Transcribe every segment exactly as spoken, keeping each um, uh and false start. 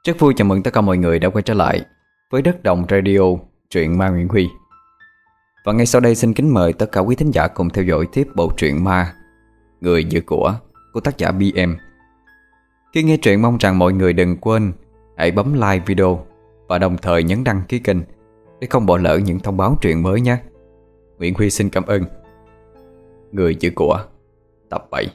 Rất vui chào mừng tất cả mọi người đã quay trở lại với Đất Đồng Radio, truyện ma Nguyễn Huy. Và ngay sau đây xin kính mời tất cả quý thính giả cùng theo dõi tiếp bộ truyện ma Người Giữ Của của tác giả bê em. Khi nghe truyện mong rằng mọi người đừng quên hãy bấm like video và đồng thời nhấn đăng ký kênh để không bỏ lỡ những thông báo truyện mới nhé. Nguyễn Huy xin cảm ơn. Người Giữ Của tập bảy.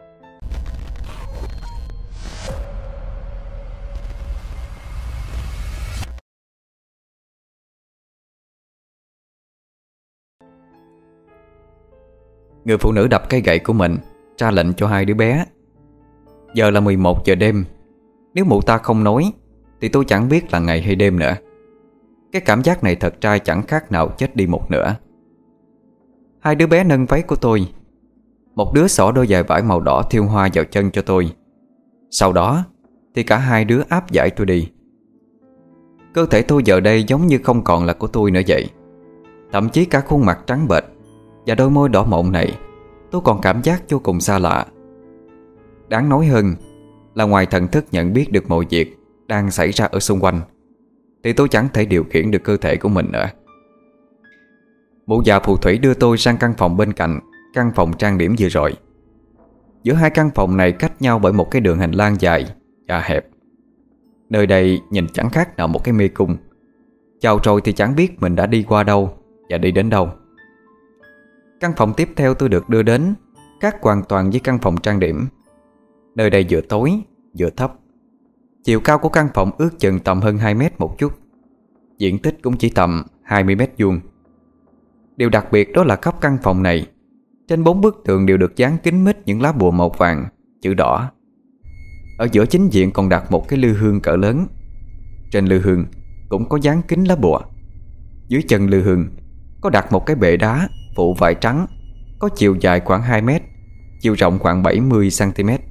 Người phụ nữ đập cây gậy của mình, ra lệnh cho hai đứa bé. Giờ là mười một giờ đêm. Nếu mụ ta không nói thì tôi chẳng biết là ngày hay đêm nữa. Cái cảm giác này thật ra chẳng khác nào chết đi một nửa. Hai đứa bé nâng váy của tôi. Một đứa xỏ đôi giày vải màu đỏ thiêu hoa vào chân cho tôi. Sau đó thì cả hai đứa áp giải tôi đi. Cơ thể tôi giờ đây giống như không còn là của tôi nữa vậy. Thậm chí cả khuôn mặt trắng bệch và đôi môi đỏ mọng này tôi còn cảm giác vô cùng xa lạ. Đáng nói hơn là ngoài thần thức nhận biết được mọi việc đang xảy ra ở xung quanh thì tôi chẳng thể điều khiển được cơ thể của mình nữa. Mụ già phù thủy đưa tôi sang căn phòng bên cạnh căn phòng trang điểm vừa rồi. Giữa hai căn phòng này cách nhau bởi một cái đường hành lang dài và hẹp. Nơi đây nhìn chẳng khác nào một cái mê cung. Chào rồi thì chẳng biết mình đã đi qua đâu và đi đến đâu. Căn phòng tiếp theo tôi được đưa đến khác hoàn toàn với căn phòng trang điểm. Nơi đây vừa tối vừa thấp. Chiều cao của căn phòng ước chừng tầm hơn hai mét một chút. Diện tích cũng chỉ tầm hai mươi mét vuông. Điều đặc biệt đó là khắp căn phòng này trên bốn bức tường đều được dán kín mít những lá bùa màu vàng, chữ đỏ. Ở giữa chính diện còn đặt một cái lư hương cỡ lớn. Trên lư hương cũng có dán kín lá bùa. Dưới chân lư hương có đặt một cái bệ đá phụ vải trắng, có chiều dài khoảng hai mét, chiều rộng khoảng bảy mươi xăng-ti-mét.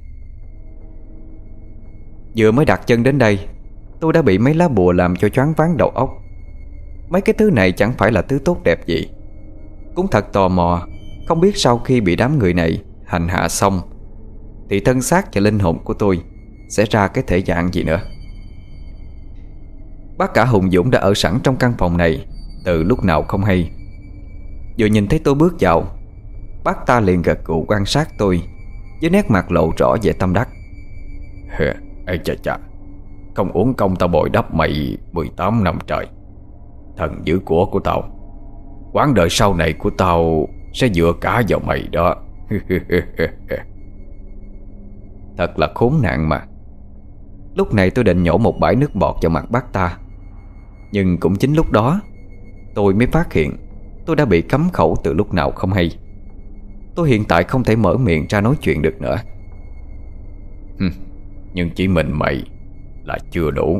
Vừa mới đặt chân đến đây, tôi đã bị mấy lá bùa làm cho choáng váng đầu óc. Mấy cái thứ này chẳng phải là thứ tốt đẹp gì. Cũng thật tò mò, không biết sau khi bị đám người này hành hạ xong thì thân xác và linh hồn của tôi sẽ ra cái thể dạng gì nữa. Bác cả Hùng Dũng đã ở sẵn trong căn phòng này từ lúc nào không hay. Vừa nhìn thấy tôi bước vào, bác ta liền gật gù quan sát tôi với nét mặt lộ rõ vẻ tâm đắc. Ê chà chà, không uổng công tao bồi đắp mày mười tám năm trời. Thần giữ của của tao, quãng đời sau này của tao sẽ dựa cả vào mày đó. Thật là khốn nạn mà. Lúc này tôi định nhổ một bãi nước bọt vào mặt bác ta. Nhưng cũng chính lúc đó tôi mới phát hiện tôi đã bị cấm khẩu từ lúc nào không hay. Tôi hiện tại không thể mở miệng ra nói chuyện được nữa. Nhưng chỉ mình mày là chưa đủ.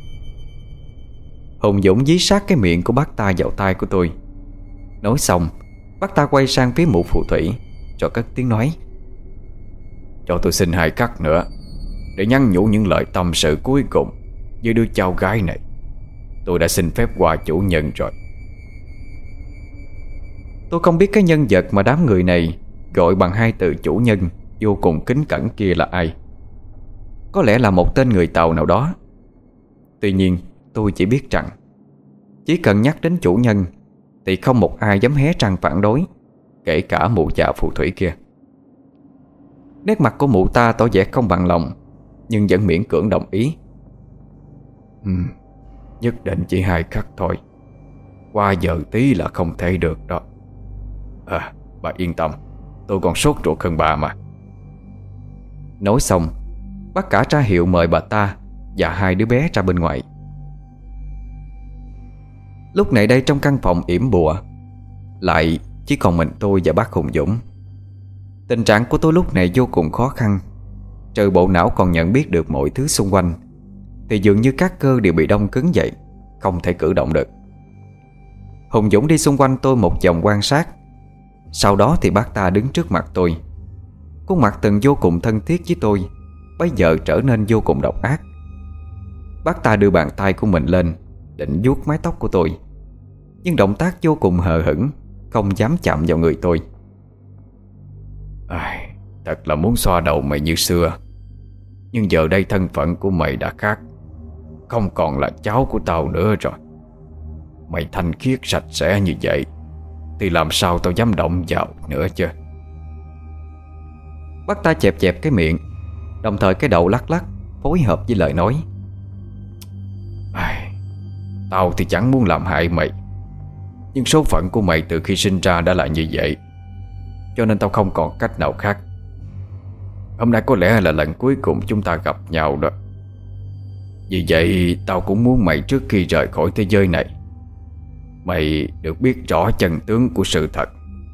Hùng Dũng dí sát cái miệng của bác ta vào tai của tôi. Nói xong, bác ta quay sang phía mụ phù thủy rồi cất tiếng nói. Cho tôi xin hai cắt nữa để nhắn nhủ những lời tâm sự cuối cùng với đứa cháu gái này. Tôi đã xin phép qua chủ nhân rồi. Tôi không biết cái nhân vật mà đám người này gọi bằng hai từ chủ nhân vô cùng kính cẩn kia là ai. Có lẽ là một tên người Tàu nào đó. Tuy nhiên tôi chỉ biết rằng chỉ cần nhắc đến chủ nhân thì không một ai dám hé răng phản đối, kể cả mụ già phù thủy kia. Nét mặt của mụ ta tỏ vẻ không bằng lòng, nhưng vẫn miễn cưỡng đồng ý. ừ, Nhất định chỉ hai khắc thôi. Qua giờ tí là không thể được đó. À, bà yên tâm, tôi còn sốt ruột hơn bà mà. Nói xong, bác cả ra hiệu mời bà ta và hai đứa bé ra bên ngoài. Lúc này đây trong căn phòng yểm bùa lại chỉ còn mình tôi và bác Hùng Dũng. Tình trạng của tôi lúc này vô cùng khó khăn. Trừ bộ não còn nhận biết được mọi thứ xung quanh thì dường như các cơ đều bị đông cứng vậy, không thể cử động được. Hùng Dũng đi xung quanh tôi một vòng quan sát. Sau đó thì bác ta đứng trước mặt tôi. Khuôn mặt từng vô cùng thân thiết với tôi bây giờ trở nên vô cùng độc ác. Bác ta đưa bàn tay của mình lên định vuốt mái tóc của tôi, nhưng động tác vô cùng hờ hững, không dám chạm vào người tôi. Ai, thật là muốn xoa đầu mày như xưa, nhưng giờ đây thân phận của mày đã khác. không còn là cháu của tao nữa rồi. Mày thanh khiết sạch sẽ như vậy thì làm sao tao dám động vào nữa chứ. Bác ta chẹp chẹp cái miệng, đồng thời cái đầu lắc lắc, phối hợp với lời nói. Ai, tao thì chẳng muốn làm hại mày, nhưng số phận của mày từ khi sinh ra đã là như vậy, cho nên tao không còn cách nào khác. Hôm nay có lẽ là lần cuối cùng chúng ta gặp nhau đó. Vì vậy tao cũng muốn mày trước khi rời khỏi thế giới này, mày được biết rõ chân tướng của sự thật.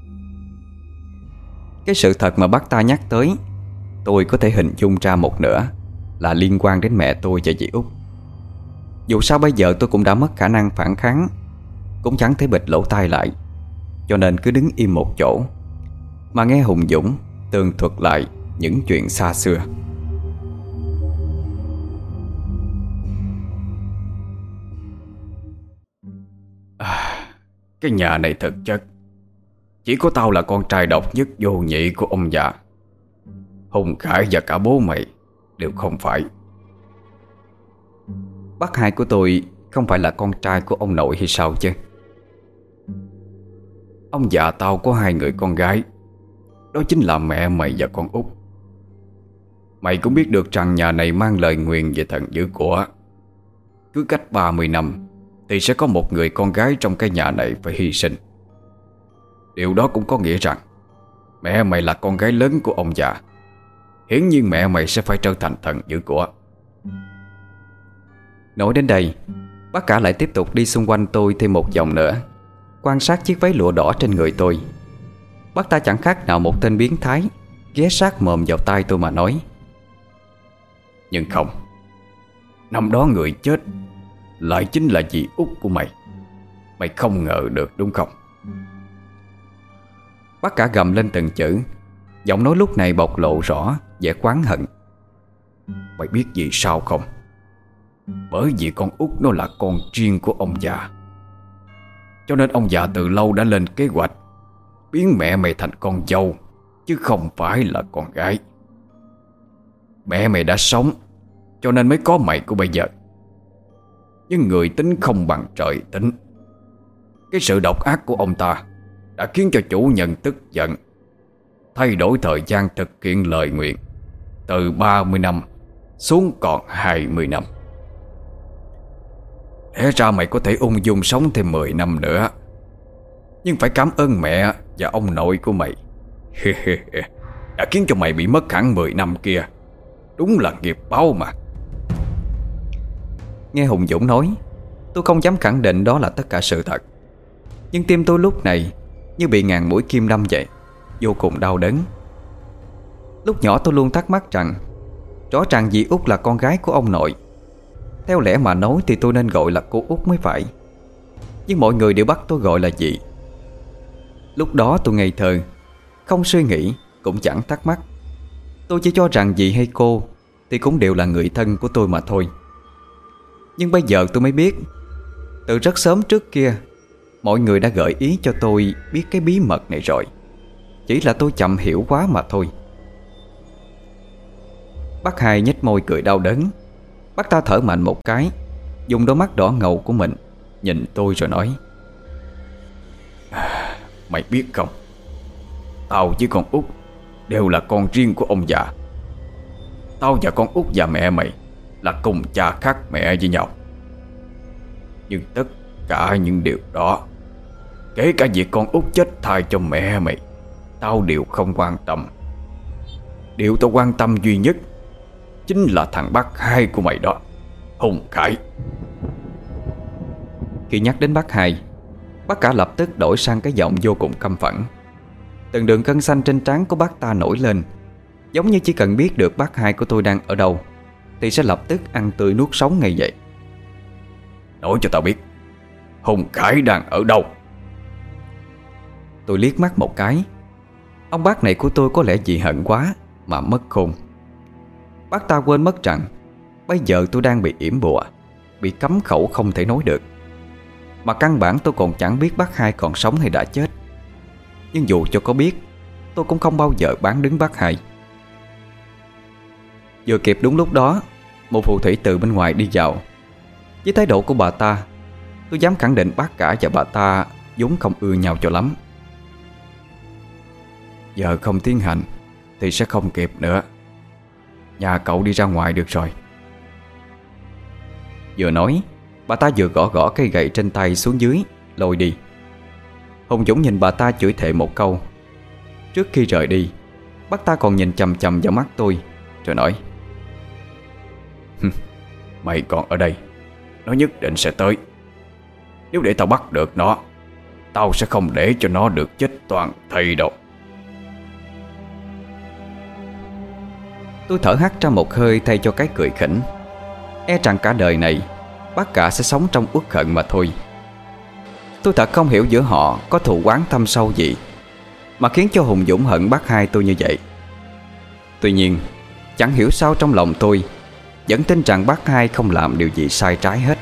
Cái sự thật mà bác ta nhắc tới, tôi có thể hình dung ra một nửa là liên quan đến mẹ tôi và dì Út. Dù sao bây giờ tôi cũng đã mất khả năng phản kháng, cũng chẳng thể bịt lỗ tai lại, cho nên cứ đứng im một chỗ mà nghe Hùng Dũng tường thuật lại những chuyện xa xưa. À, cái nhà này thực chất chỉ có tao là con trai độc nhất vô nhị của ông già. Hùng Khải và cả bố mày đều không phải. Bác hai của tôi không phải là con trai của ông nội hay sao chứ? Ông già tao có hai người con gái, đó chính là mẹ mày và con út. Mày cũng biết được rằng nhà này mang lời nguyền về thần giữ của. Cứ cách ba mươi năm thì sẽ có một người con gái trong cái nhà này phải hy sinh. Điều đó cũng có nghĩa rằng mẹ mày là con gái lớn của ông già, hiển nhiên mẹ mày sẽ phải trở thành thần giữ của. Nói đến đây, bác cả lại tiếp tục đi xung quanh tôi thêm một vòng nữa, quan sát chiếc váy lụa đỏ trên người tôi. Bác ta chẳng khác nào một tên biến thái, ghé sát mồm vào tai tôi mà nói. Nhưng không, năm đó người chết lại chính là dì Út của mày. Mày không ngờ được đúng không? Bác cả gầm lên từng chữ, giọng nói lúc này bộc lộ rõ vẻ oán hận. Mày biết vì sao không? Bởi vì con út nó là con riêng của ông già, cho nên ông già từ lâu đã lên kế hoạch biến mẹ mày thành con dâu, chứ không phải là con gái. Mẹ mày đã sống, cho nên mới có mày của bây giờ. Nhưng người tính không bằng trời tính. Cái sự độc ác của ông ta đã khiến cho chủ nhân tức giận, thay đổi thời gian thực hiện lời nguyện từ ba mươi năm xuống còn hai mươi năm. Lẽ ra mày có thể ung dung sống thêm mười năm nữa, nhưng phải cảm ơn mẹ và ông nội của mày đã khiến cho mày bị mất hẳn mười năm kia. Đúng là nghiệp báo mà. Nghe Hùng Dũng nói, tôi không dám khẳng định đó là tất cả sự thật, nhưng tim tôi lúc này như bị ngàn mũi kim đâm vậy, vô cùng đau đớn. Lúc nhỏ tôi luôn thắc mắc rằng rõ ràng dì Út là con gái của ông nội. Theo lẽ mà nói thì tôi nên gọi là cô Út mới phải, nhưng mọi người đều bắt tôi gọi là dì. Lúc đó tôi ngây thơ, không suy nghĩ, cũng chẳng thắc mắc. Tôi chỉ cho rằng dì hay cô thì cũng đều là người thân của tôi mà thôi. Nhưng bây giờ tôi mới biết, từ rất sớm trước kia mọi người đã gợi ý cho tôi biết cái bí mật này rồi, chỉ là tôi chậm hiểu quá mà thôi. Bác hai nhếch môi cười đau đớn. Bác ta thở mạnh một cái, dùng đôi mắt đỏ ngầu của mình nhìn tôi rồi nói. Mày biết không, tao với con út đều là con riêng của ông già. Tao và con út và mẹ mày là cùng cha khác mẹ với nhau. Nhưng tất cả những điều đó, kể cả việc con út chết thai cho mẹ mày, tao đều không quan tâm. Điều tao quan tâm duy nhất chính là thằng bác hai của mày đó, Hùng Khải. Khi nhắc đến bác hai, bác cả lập tức đổi sang cái giọng vô cùng căm phẫn. Từng đường gân xanh trên trán của bác ta nổi lên, giống như chỉ cần biết được bác hai của tôi đang ở đâu thì sẽ lập tức ăn tươi nuốt sống ngay vậy. Nói cho tao biết, Hùng Khải đang ở đâu? Tôi liếc mắt một cái. Ông bác này của tôi có lẽ vì hận quá mà mất khôn. Bác ta quên mất rằng bây giờ tôi đang bị yểm bùa, bị cấm khẩu không thể nói được. Mà căn bản tôi còn chẳng biết bác hai còn sống hay đã chết. Nhưng dù cho có biết, tôi cũng không bao giờ bán đứng bác hai. Vừa kịp đúng lúc đó, một phù thủy từ bên ngoài đi vào, Với thái độ của bà ta, tôi dám khẳng định bác cả và bà ta vốn không ưa nhau cho lắm. Giờ không tiến hành thì sẽ không kịp nữa. Nhà cậu đi ra ngoài được rồi. Vừa nói, bà ta vừa gõ gõ cây gậy trên tay xuống dưới, lôi đi. Hùng Dũng nhìn bà ta chửi thề một câu. Trước khi rời đi, bác ta còn nhìn chằm chằm vào mắt tôi, rồi nói: Mày còn ở đây, nó nhất định sẽ tới. Nếu để tao bắt được nó, tao sẽ không để cho nó được chết toàn thây đâu. Tôi thở hắt ra một hơi thay cho cái cười khỉnh. E rằng cả đời này bác cả sẽ sống trong uất hận mà thôi. Tôi thật không hiểu giữa họ có thù oán thâm sâu gì mà khiến cho Hùng Dũng hận bác hai tôi như vậy. Tuy nhiên, chẳng hiểu sao trong lòng tôi vẫn tin rằng bác hai không làm điều gì sai trái hết.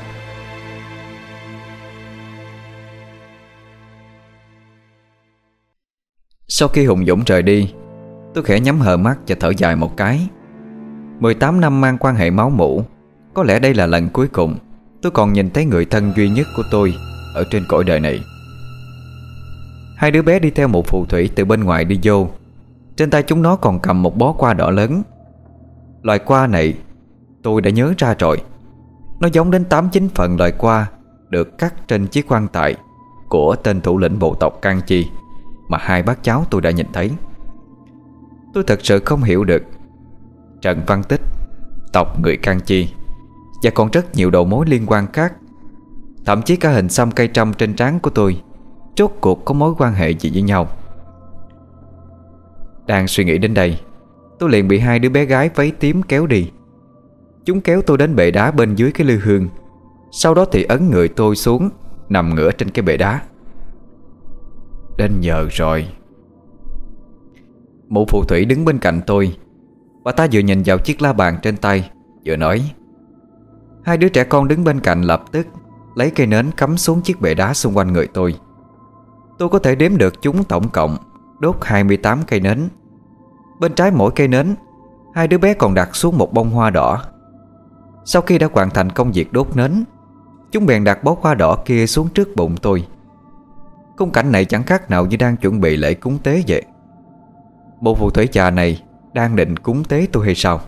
Sau khi Hùng Dũng rời đi, tôi khẽ nhắm hờ mắt và thở dài một cái. mười tám năm mang quan hệ máu mủ, có lẽ đây là lần cuối cùng tôi còn nhìn thấy người thân duy nhất của tôi ở trên cõi đời này. Hai đứa bé đi theo một phù thủy từ bên ngoài đi vô. Trên tay chúng nó còn cầm một bó hoa đỏ lớn. Loài hoa này tôi đã nhớ ra rồi. Nó giống đến tám chín phần loài hoa được cắt trên chiếc quan tài của tên thủ lĩnh bộ tộc Can Chi mà hai bác cháu tôi đã nhìn thấy. Tôi thật sự không hiểu được Trần Văn Tích, tộc người Can Chi và còn rất nhiều đầu mối liên quan khác. Thậm chí cả hình xăm cây trăm trên trán của tôi rốt cuộc có mối quan hệ gì với nhau. Đang suy nghĩ đến đây, tôi liền bị hai đứa bé gái váy tím kéo đi. Chúng kéo tôi đến bệ đá bên dưới cái lư hương. Sau đó thì ấn người tôi xuống, nằm ngửa trên cái bệ đá. Đến giờ rồi. Mụ phù thủy đứng bên cạnh tôi. Bà ta vừa nhìn vào chiếc la bàn trên tay, vừa nói. Hai đứa trẻ con đứng bên cạnh lập tức lấy cây nến cắm xuống chiếc bệ đá xung quanh người tôi. Tôi có thể đếm được chúng tổng cộng đốt hai mươi tám cây nến. Bên trái mỗi cây nến, hai đứa bé còn đặt xuống một bông hoa đỏ. Sau khi đã hoàn thành công việc đốt nến, chúng bèn đặt bó hoa đỏ kia xuống trước bụng tôi. Khung cảnh này chẳng khác nào như đang chuẩn bị lễ cúng tế vậy. Bộ phù thủy già này đang định cúng tế tôi hay sao?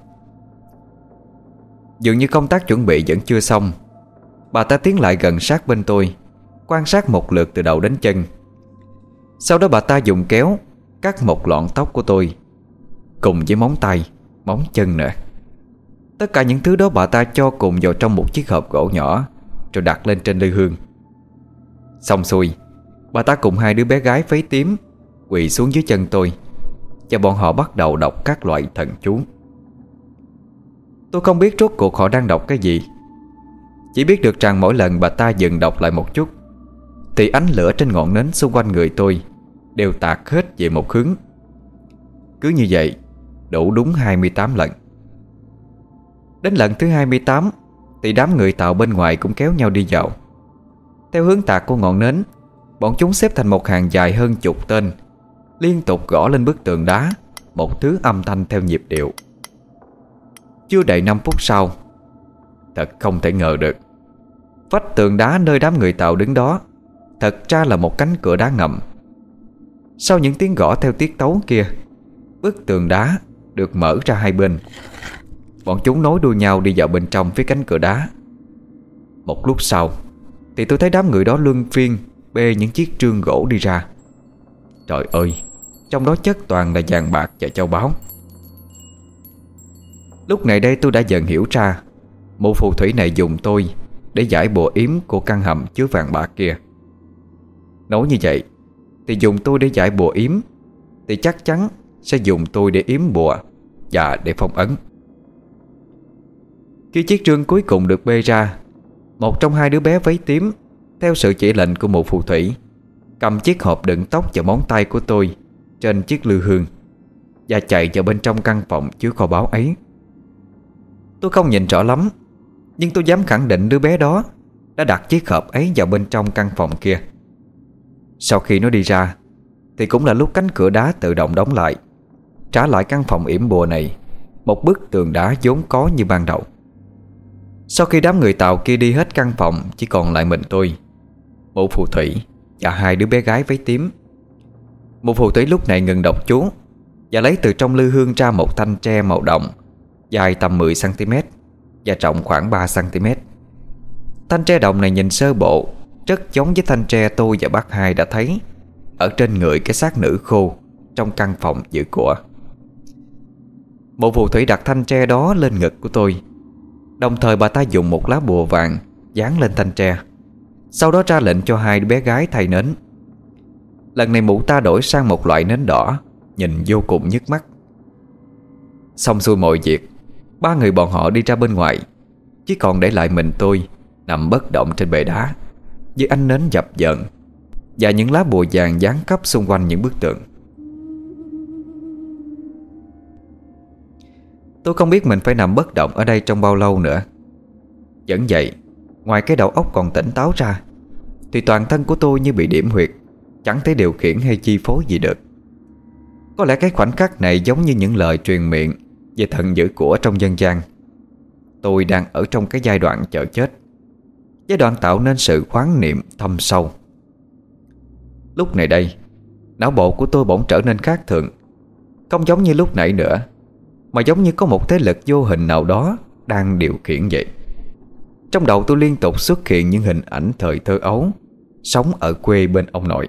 Dường như công tác chuẩn bị vẫn chưa xong. Bà ta tiến lại gần sát bên tôi, quan sát một lượt từ đầu đến chân. Sau đó bà ta dùng kéo cắt một lọn tóc của tôi, cùng với móng tay, móng chân nữa. Tất cả những thứ đó bà ta cho cùng vào trong một chiếc hộp gỗ nhỏ, rồi đặt lên trên lư hương. Xong xuôi, bà ta cùng hai đứa bé gái váy tím quỳ xuống dưới chân tôi, và bọn họ bắt đầu đọc các loại thần chú. Tôi không biết rốt cuộc họ đang đọc cái gì. Chỉ biết được rằng mỗi lần bà ta dừng đọc lại một chút thì ánh lửa trên ngọn nến xung quanh người tôi đều tạt hết về một hướng. Cứ như vậy đủ đúng hai mươi tám lần. Đến lần thứ hai mươi tám thì đám người Tàu bên ngoài cũng kéo nhau đi vào. Theo hướng tạt của ngọn nến, bọn chúng xếp thành một hàng dài hơn chục tên, liên tục gõ lên bức tường đá một thứ âm thanh theo nhịp điệu. Chưa đầy năm phút sau, thật không thể ngờ được, vách tường đá nơi đám người Tàu đứng đó thật ra là một cánh cửa đá ngầm. Sau những tiếng gõ theo tiết tấu kia, bức tường đá được mở ra hai bên. Bọn chúng nối đuôi nhau đi vào bên trong phía cánh cửa đá. Một lúc sau thì tôi thấy đám người đó luân phiên bê những chiếc trương gỗ đi ra. Trời ơi, trong đó chất toàn là vàng bạc và châu báu. Lúc này đây tôi đã dần hiểu ra, mụ phù thủy này dùng tôi để giải bùa yếm của căn hầm chứa vàng bạc kia. Nói như vậy thì dùng tôi để giải bùa yếm thì chắc chắn sẽ dùng tôi để yếm bùa và để phong ấn. Khi chiếc trương cuối cùng được bê ra, một trong hai đứa bé váy tím, theo sự chỉ lệnh của một phù thủy, cầm chiếc hộp đựng tóc và móng tay của tôi trên chiếc lư hương và chạy vào bên trong căn phòng chứa kho báu ấy. Tôi không nhìn rõ lắm, nhưng tôi dám khẳng định đứa bé đó đã đặt chiếc hộp ấy vào bên trong căn phòng kia. Sau khi nó đi ra thì cũng là lúc cánh cửa đá tự động đóng lại, trả lại căn phòng yểm bùa này một bức tường đá vốn có như ban đầu. Sau khi đám người Tàu kia đi hết căn phòng, chỉ còn lại mình tôi, một phù thủy và hai đứa bé gái váy tím. Một phù thủy lúc này ngừng đọc chú và lấy từ trong lư hương ra một thanh tre màu đồng, dài tầm mười xăng-ti-mét và rộng khoảng ba xăng-ti-mét. Thanh tre đồng này nhìn sơ bộ rất giống với thanh tre tôi và bác Hai đã thấy ở trên người cái xác nữ khô trong căn phòng giữ của. Một phù thủy đặt thanh tre đó lên ngực của tôi, đồng thời bà ta dùng một lá bùa vàng dán lên thanh tre, sau đó ra lệnh cho hai đứa bé gái thay nến. Lần này mụ ta đổi sang một loại nến đỏ, nhìn vô cùng nhức mắt. Xong xuôi mọi việc, ba người bọn họ đi ra bên ngoài, chỉ còn để lại mình tôi nằm bất động trên bệ đá, với ánh nến dập dờn và những lá bùa vàng dán khắp xung quanh những bức tượng. Tôi không biết mình phải nằm bất động ở đây trong bao lâu nữa. Vẫn vậy, ngoài cái đầu óc còn tỉnh táo ra, thì toàn thân của tôi như bị điểm huyệt, chẳng thể điều khiển hay chi phối gì được. Có lẽ cái khoảnh khắc này giống như những lời truyền miệng về thần giữ của trong dân gian. Tôi đang ở trong cái giai đoạn chờ chết, giai đoạn tạo nên sự khoáng niệm thâm sâu. Lúc này đây, não bộ của tôi bỗng trở nên khác thường, không giống như lúc nãy nữa, mà giống như có một thế lực vô hình nào đó đang điều khiển vậy. Trong đầu tôi liên tục xuất hiện những hình ảnh thời thơ ấu, sống ở quê bên ông nội.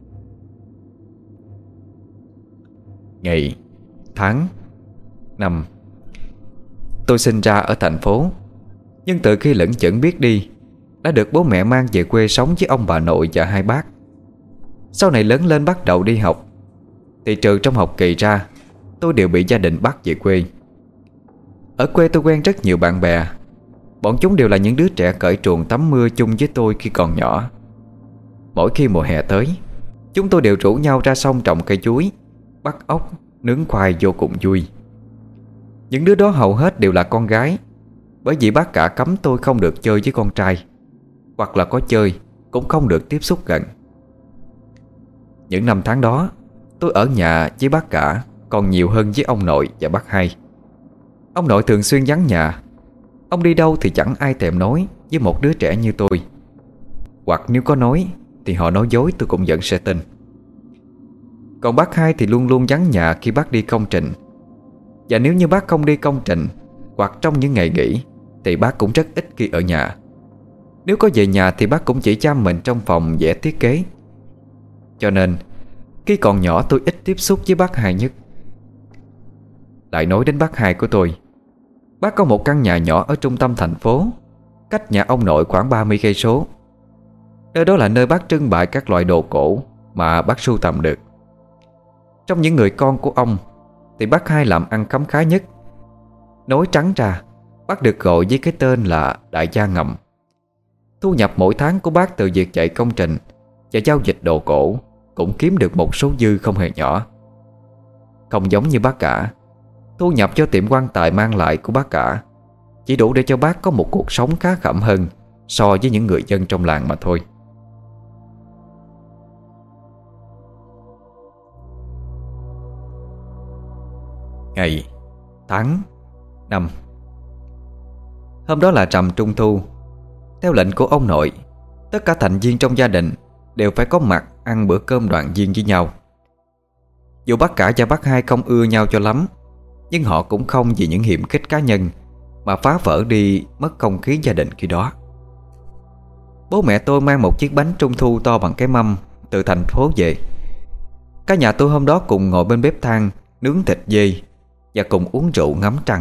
Ngày, tháng, năm. Tôi sinh ra ở thành phố, nhưng từ khi lững chững biết đi, đã được bố mẹ mang về quê sống với ông bà nội và hai bác. Sau này lớn lên bắt đầu đi học, thì trừ trong học kỳ ra, tôi đều bị gia đình bắt về quê. Ở quê tôi quen rất nhiều bạn bè. Bọn chúng đều là những đứa trẻ cởi truồng tắm mưa chung với tôi khi còn nhỏ. Mỗi khi mùa hè tới, chúng tôi đều rủ nhau ra sông trồng cây chuối, bắt ốc, nướng khoai vô cùng vui. Những đứa đó hầu hết đều là con gái, bởi vì bác cả cấm tôi không được chơi với con trai, hoặc là có chơi cũng không được tiếp xúc gần. Những năm tháng đó, tôi ở nhà với bác cả còn nhiều hơn với ông nội và bác Hai. Ông nội thường xuyên vắng nhà. Ông đi đâu thì chẳng ai thèm nói với một đứa trẻ như tôi, hoặc nếu có nói thì họ nói dối tôi cũng vẫn sẽ tin. Còn bác Hai thì luôn luôn vắng nhà khi bác đi công trình. Và nếu như bác không đi công trình hoặc trong những ngày nghỉ thì bác cũng rất ít khi ở nhà. Nếu có về nhà thì bác cũng chỉ chăm mình trong phòng vẽ thiết kế. Cho nên khi còn nhỏ tôi ít tiếp xúc với bác Hai nhất. Lại nói đến bác Hai của tôi, bác có một căn nhà nhỏ ở trung tâm thành phố, cách nhà ông nội khoảng ba mươi cây số. Nơi đó là nơi bác trưng bày các loại đồ cổ mà bác sưu tầm được. Trong những người con của ông thì bác Hai làm ăn khấm khá nhất. Nói trắng ra, bác được gọi với cái tên là đại gia ngầm. Thu nhập mỗi tháng của bác từ việc chạy công trình và giao dịch đồ cổ cũng kiếm được một số dư không hề nhỏ. Không giống như bác cả, thu nhập cho tiệm quan tài mang lại của bác cả chỉ đủ để cho bác có một cuộc sống khá khẩm hơn so với những người dân trong làng mà thôi. Ngày, tháng, năm. Hôm đó là rằm trung thu. Theo lệnh của ông nội, tất cả thành viên trong gia đình đều phải có mặt ăn bữa cơm đoàn viên với nhau. Dù bác cả và bác Hai không ưa nhau cho lắm, nhưng họ cũng không vì những hiềm khích cá nhân mà phá vỡ đi mất không khí gia đình khi đó. Bố mẹ tôi mang một chiếc bánh trung thu to bằng cái mâm từ thành phố về. Cả nhà tôi hôm đó cùng ngồi bên bếp than nướng thịt dê và cùng uống rượu ngắm trăng.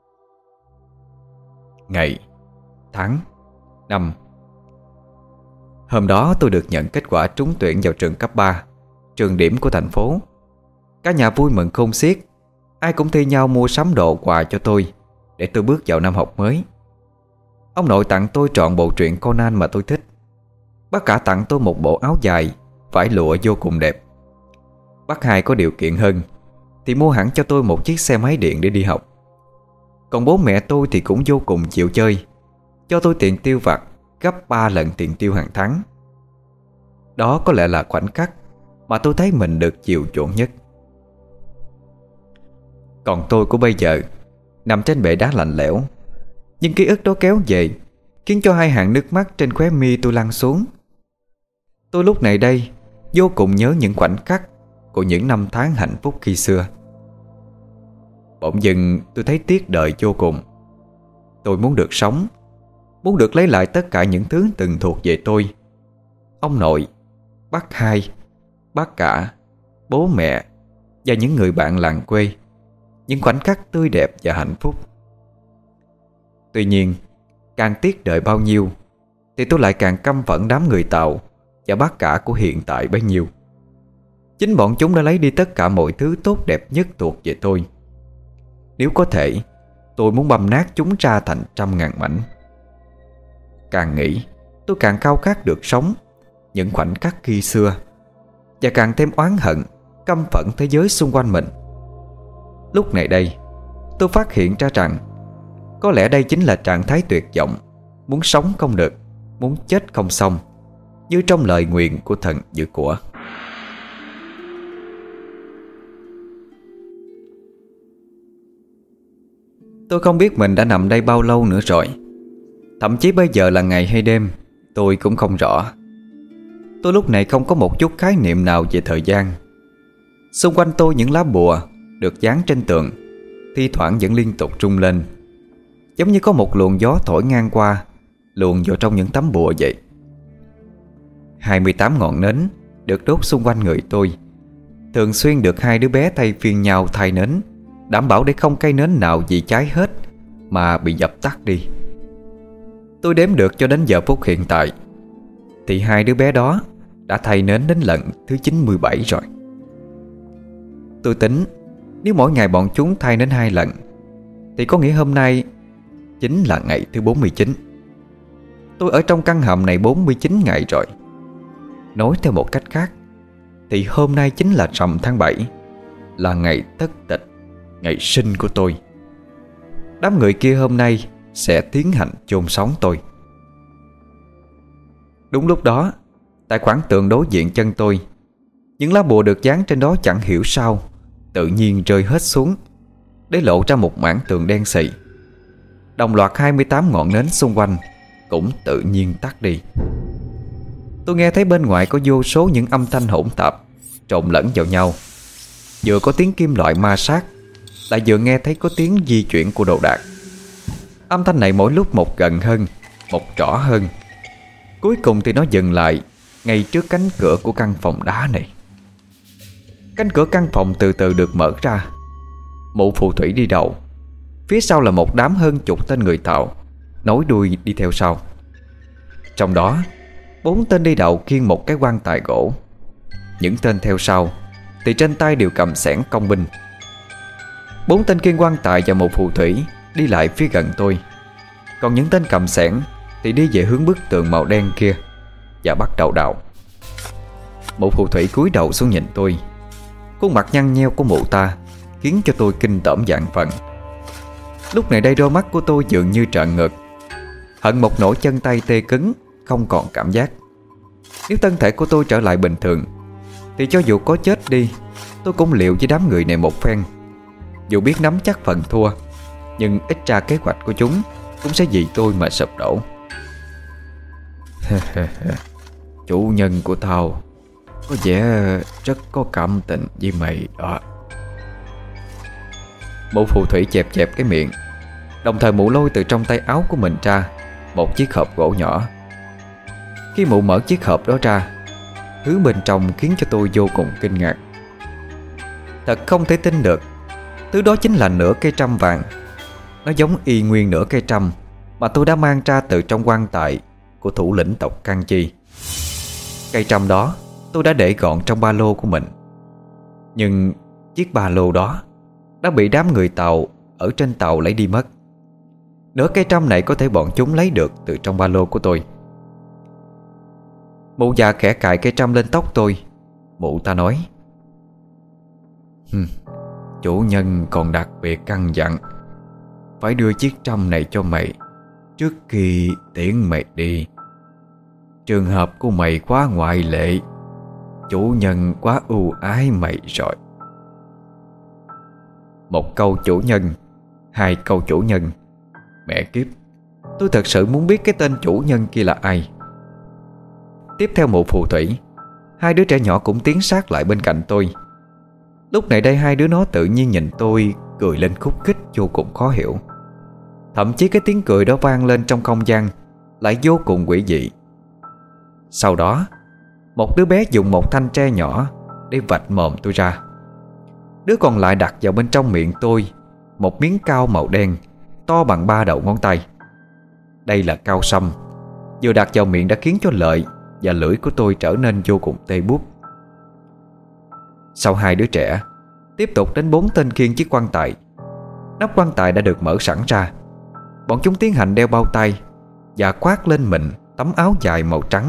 Ngày, tháng, năm. Hôm đó tôi được nhận kết quả trúng tuyển vào trường cấp ba, trường điểm của thành phố. Cả nhà vui mừng khôn xiết. Ai cũng thi nhau mua sắm đồ quà cho tôi để tôi bước vào năm học mới. Ông nội tặng tôi trọn bộ truyện Conan mà tôi thích. Bác cả tặng tôi một bộ áo dài vải lụa vô cùng đẹp. Bác Hai có điều kiện hơn thì mua hẳn cho tôi một chiếc xe máy điện để đi học. Còn bố mẹ tôi thì cũng vô cùng chịu chơi, cho tôi tiền tiêu vặt gấp ba lần tiền tiêu hàng tháng. Đó có lẽ là khoảnh khắc mà tôi thấy mình được chiều chuộng nhất. Còn tôi của bây giờ nằm trên bệ đá lạnh lẽo, Nhưng ký ức đó kéo về, khiến cho hai hàng nước mắt trên khóe mi tôi lăn xuống. Tôi lúc này đây vô cùng nhớ những khoảnh khắc của những năm tháng hạnh phúc khi xưa. Bỗng dưng tôi thấy tiếc đời vô cùng. Tôi muốn được sống, muốn được lấy lại tất cả những thứ từng thuộc về tôi. Ông nội, bác hai, bác cả, bố mẹ và những người bạn làng quê. Những khoảnh khắc tươi đẹp và hạnh phúc. Tuy nhiên, càng tiếc đời bao nhiêu thì tôi lại càng căm phẫn đám người Tàu và bác cả của hiện tại bấy nhiêu. Chính bọn chúng đã lấy đi tất cả mọi thứ tốt đẹp nhất thuộc về tôi. Nếu có thể, tôi muốn băm nát chúng ra thành trăm ngàn mảnh. Càng nghĩ, tôi càng khao khát được sống những khoảnh khắc khi xưa, và càng thêm oán hận, căm phẫn thế giới xung quanh mình. Lúc này đây, tôi phát hiện ra rằng có lẽ đây chính là trạng thái tuyệt vọng, muốn sống không được, muốn chết không xong, như trong lời nguyện của thần giữ của. Tôi không biết mình đã nằm đây bao lâu nữa rồi. Thậm chí bây giờ là ngày hay đêm tôi cũng không rõ. Tôi lúc này không có một chút khái niệm nào về thời gian. Xung quanh tôi những lá bùa được dán trên tường thi thoảng vẫn liên tục rung lên, giống như có một luồng gió thổi ngang qua, luồn vào trong những tấm bùa vậy. hai mươi tám ngọn nến được đốt xung quanh người tôi, thường xuyên được hai đứa bé thay phiên nhau thay nến, đảm bảo để không cây nến nào gì cháy hết mà bị dập tắt đi. Tôi đếm được cho đến giờ phút hiện tại thì hai đứa bé đó đã thay nến đến lần thứ chín mươi bảy rồi. Tôi tính nếu mỗi ngày bọn chúng thay nến hai lần thì có nghĩa hôm nay chính là ngày thứ bốn mươi chín. Tôi ở trong căn hầm này bốn mươi chín ngày rồi. Nói theo một cách khác thì hôm nay chính là rằm tháng bảy, là ngày thất tịch, ngày sinh của tôi. Đám người kia hôm nay sẽ tiến hành chôn sống tôi. Đúng lúc đó, tại khoảng tường đối diện chân tôi, những lá bùa được dán trên đó chẳng hiểu sao tự nhiên rơi hết xuống, để lộ ra một mảng tường đen xì. Đồng loạt hai mươi tám ngọn nến xung quanh cũng tự nhiên tắt đi. Tôi nghe thấy bên ngoài có vô số những âm thanh hỗn tạp trộn lẫn vào nhau. Vừa có tiếng kim loại ma sát, lại vừa nghe thấy có tiếng di chuyển của đồ đạc. Âm thanh này mỗi lúc một gần hơn, một rõ hơn. Cuối cùng thì nó dừng lại ngay trước cánh cửa của căn phòng đá này. Cánh cửa căn phòng từ từ được mở ra. Mụ phù thủy đi đầu, phía sau là một đám hơn chục tên người Tàu nối đuôi đi theo sau. Trong đó, bốn tên đi đầu khiêng một cái quan tài gỗ. Những tên theo sau thì trên tay đều cầm xẻng công binh. Bốn tên khiêng quan tài và một phù thủy đi lại phía gần tôi, còn những tên cầm xẻng thì đi về hướng bức tường màu đen kia và bắt đầu đào. Một phù thủy cúi đầu xuống nhìn tôi. Khuôn mặt nhăn nheo của mụ ta khiến cho tôi kinh tởm vạn phần. Lúc này đây đôi mắt của tôi dường như trợn ngược, hận một nỗi chân tay tê cứng, không còn cảm giác. Nếu thân thể của tôi trở lại bình thường thì cho dù có chết đi, tôi cũng liệu với đám người này một phen. Dù biết nắm chắc phần thua, nhưng ít ra kế hoạch của chúng cũng sẽ vì tôi mà sụp đổ. Chủ nhân của tao có vẻ rất có cảm tình với mày đó. Mụ phù thủy chẹp chẹp cái miệng, đồng thời mụ lôi từ trong tay áo của mình ra một chiếc hộp gỗ nhỏ. Khi mụ mở chiếc hộp đó ra, thứ bên trong khiến cho tôi vô cùng kinh ngạc. Thật không thể tin được, thứ đó chính là nửa cây trâm vàng. Nó giống y nguyên nửa cây trâm mà tôi đã mang ra từ trong quan tài của thủ lĩnh tộc Can Chi. Cây trâm đó tôi đã để gọn trong ba lô của mình. Nhưng chiếc ba lô đó đã bị đám người Tàu ở trên tàu lấy đi mất. Nửa cây trâm này có thể bọn chúng lấy được từ trong ba lô của tôi. Mụ già khẽ cài cây trâm lên tóc tôi. Mụ ta nói: Chủ nhân còn đặc biệt căn dặn phải đưa chiếc trâm này cho mày trước khi tiễn mày đi. Trường hợp của mày quá ngoại lệ, chủ nhân quá ưu ái mày rồi. Một câu chủ nhân, hai câu chủ nhân, mẹ kiếp, Tôi thật sự muốn biết cái tên chủ nhân kia là ai. Tiếp theo mụ phù thủy, hai đứa trẻ nhỏ cũng tiến sát lại bên cạnh tôi. Lúc này đây hai đứa nó tự nhiên nhìn tôi, cười lên khúc khích vô cùng khó hiểu. Thậm chí cái tiếng cười đó vang lên trong không gian lại vô cùng quỷ dị. Sau đó, một đứa bé dùng một thanh tre nhỏ để vạch mồm tôi ra. Đứa còn lại đặt vào bên trong miệng tôi một miếng cao màu đen to bằng ba đầu ngón tay. Đây là cao sâm, vừa đặt vào miệng đã khiến cho lợi và lưỡi của tôi trở nên vô cùng tê buốt. Sau hai đứa trẻ, tiếp tục đến bốn tên khiêng chiếc quan tài. Nắp quan tài đã được mở sẵn ra. Bọn chúng tiến hành đeo bao tay và khoác lên mình tấm áo dài màu trắng.